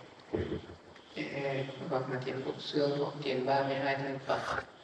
hoặc là thiền bộ xương hoặc thiền 32 thân Phật.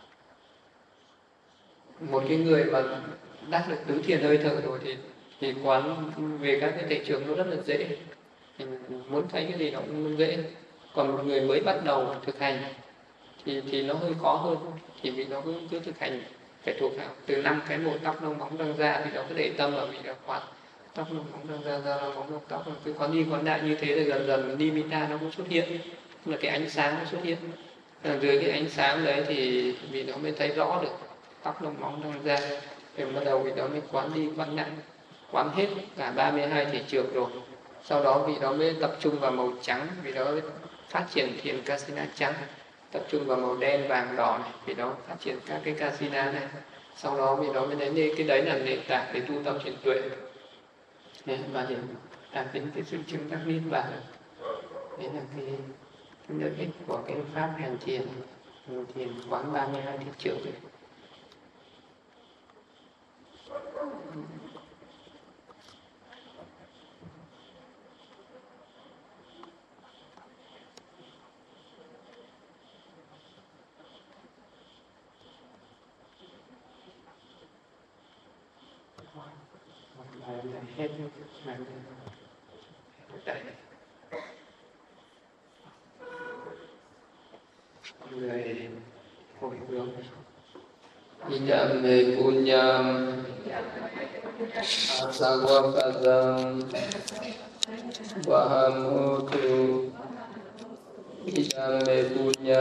Một cái người mà đắc được tứ thiền hơi thở rồi thì quán về các cái thể trường nó rất là dễ, mình muốn thấy cái gì nó cũng dễ. Còn một người mới bắt đầu thực hành thì nó hơi khó hơn, thì vì nó cứ thực hành phải thuộc từ 5 cái một tóc lông móng răng da, thì nó cứ để tâm vào vị đó quán tóc lông móng răng da, da lông móng răng tóc, cứ quán đi quán lại như thế rồi dần dần nimitta nó cũng xuất hiện, là cái ánh sáng nó xuất hiện. Dưới cái ánh sáng đấy thì vì nó mới thấy rõ được tóc lông móng răng da. Rồi bắt đầu vì đó mới quán đi quán lại, quán hết cả 32 thể trường rồi. Sau đó vị đó mới tập trung vào màu trắng, vì đó phát triển thiền Kasina trắng. Tập trung vào màu đen, vàng, đỏ này, vì đó phát triển các cái Kasina này. Sau đó vì đó mới đến cái đấy là nền tảng để tu tập thiền tuệ. Và để đạt đến cái sự chứng đắc niết bàn. Đấy là cái lợi ích của cái pháp hành thiền quán 32 thiền trường. hết người hồi hướng. Idame punyam asavapadam vahamotu. Idame punyam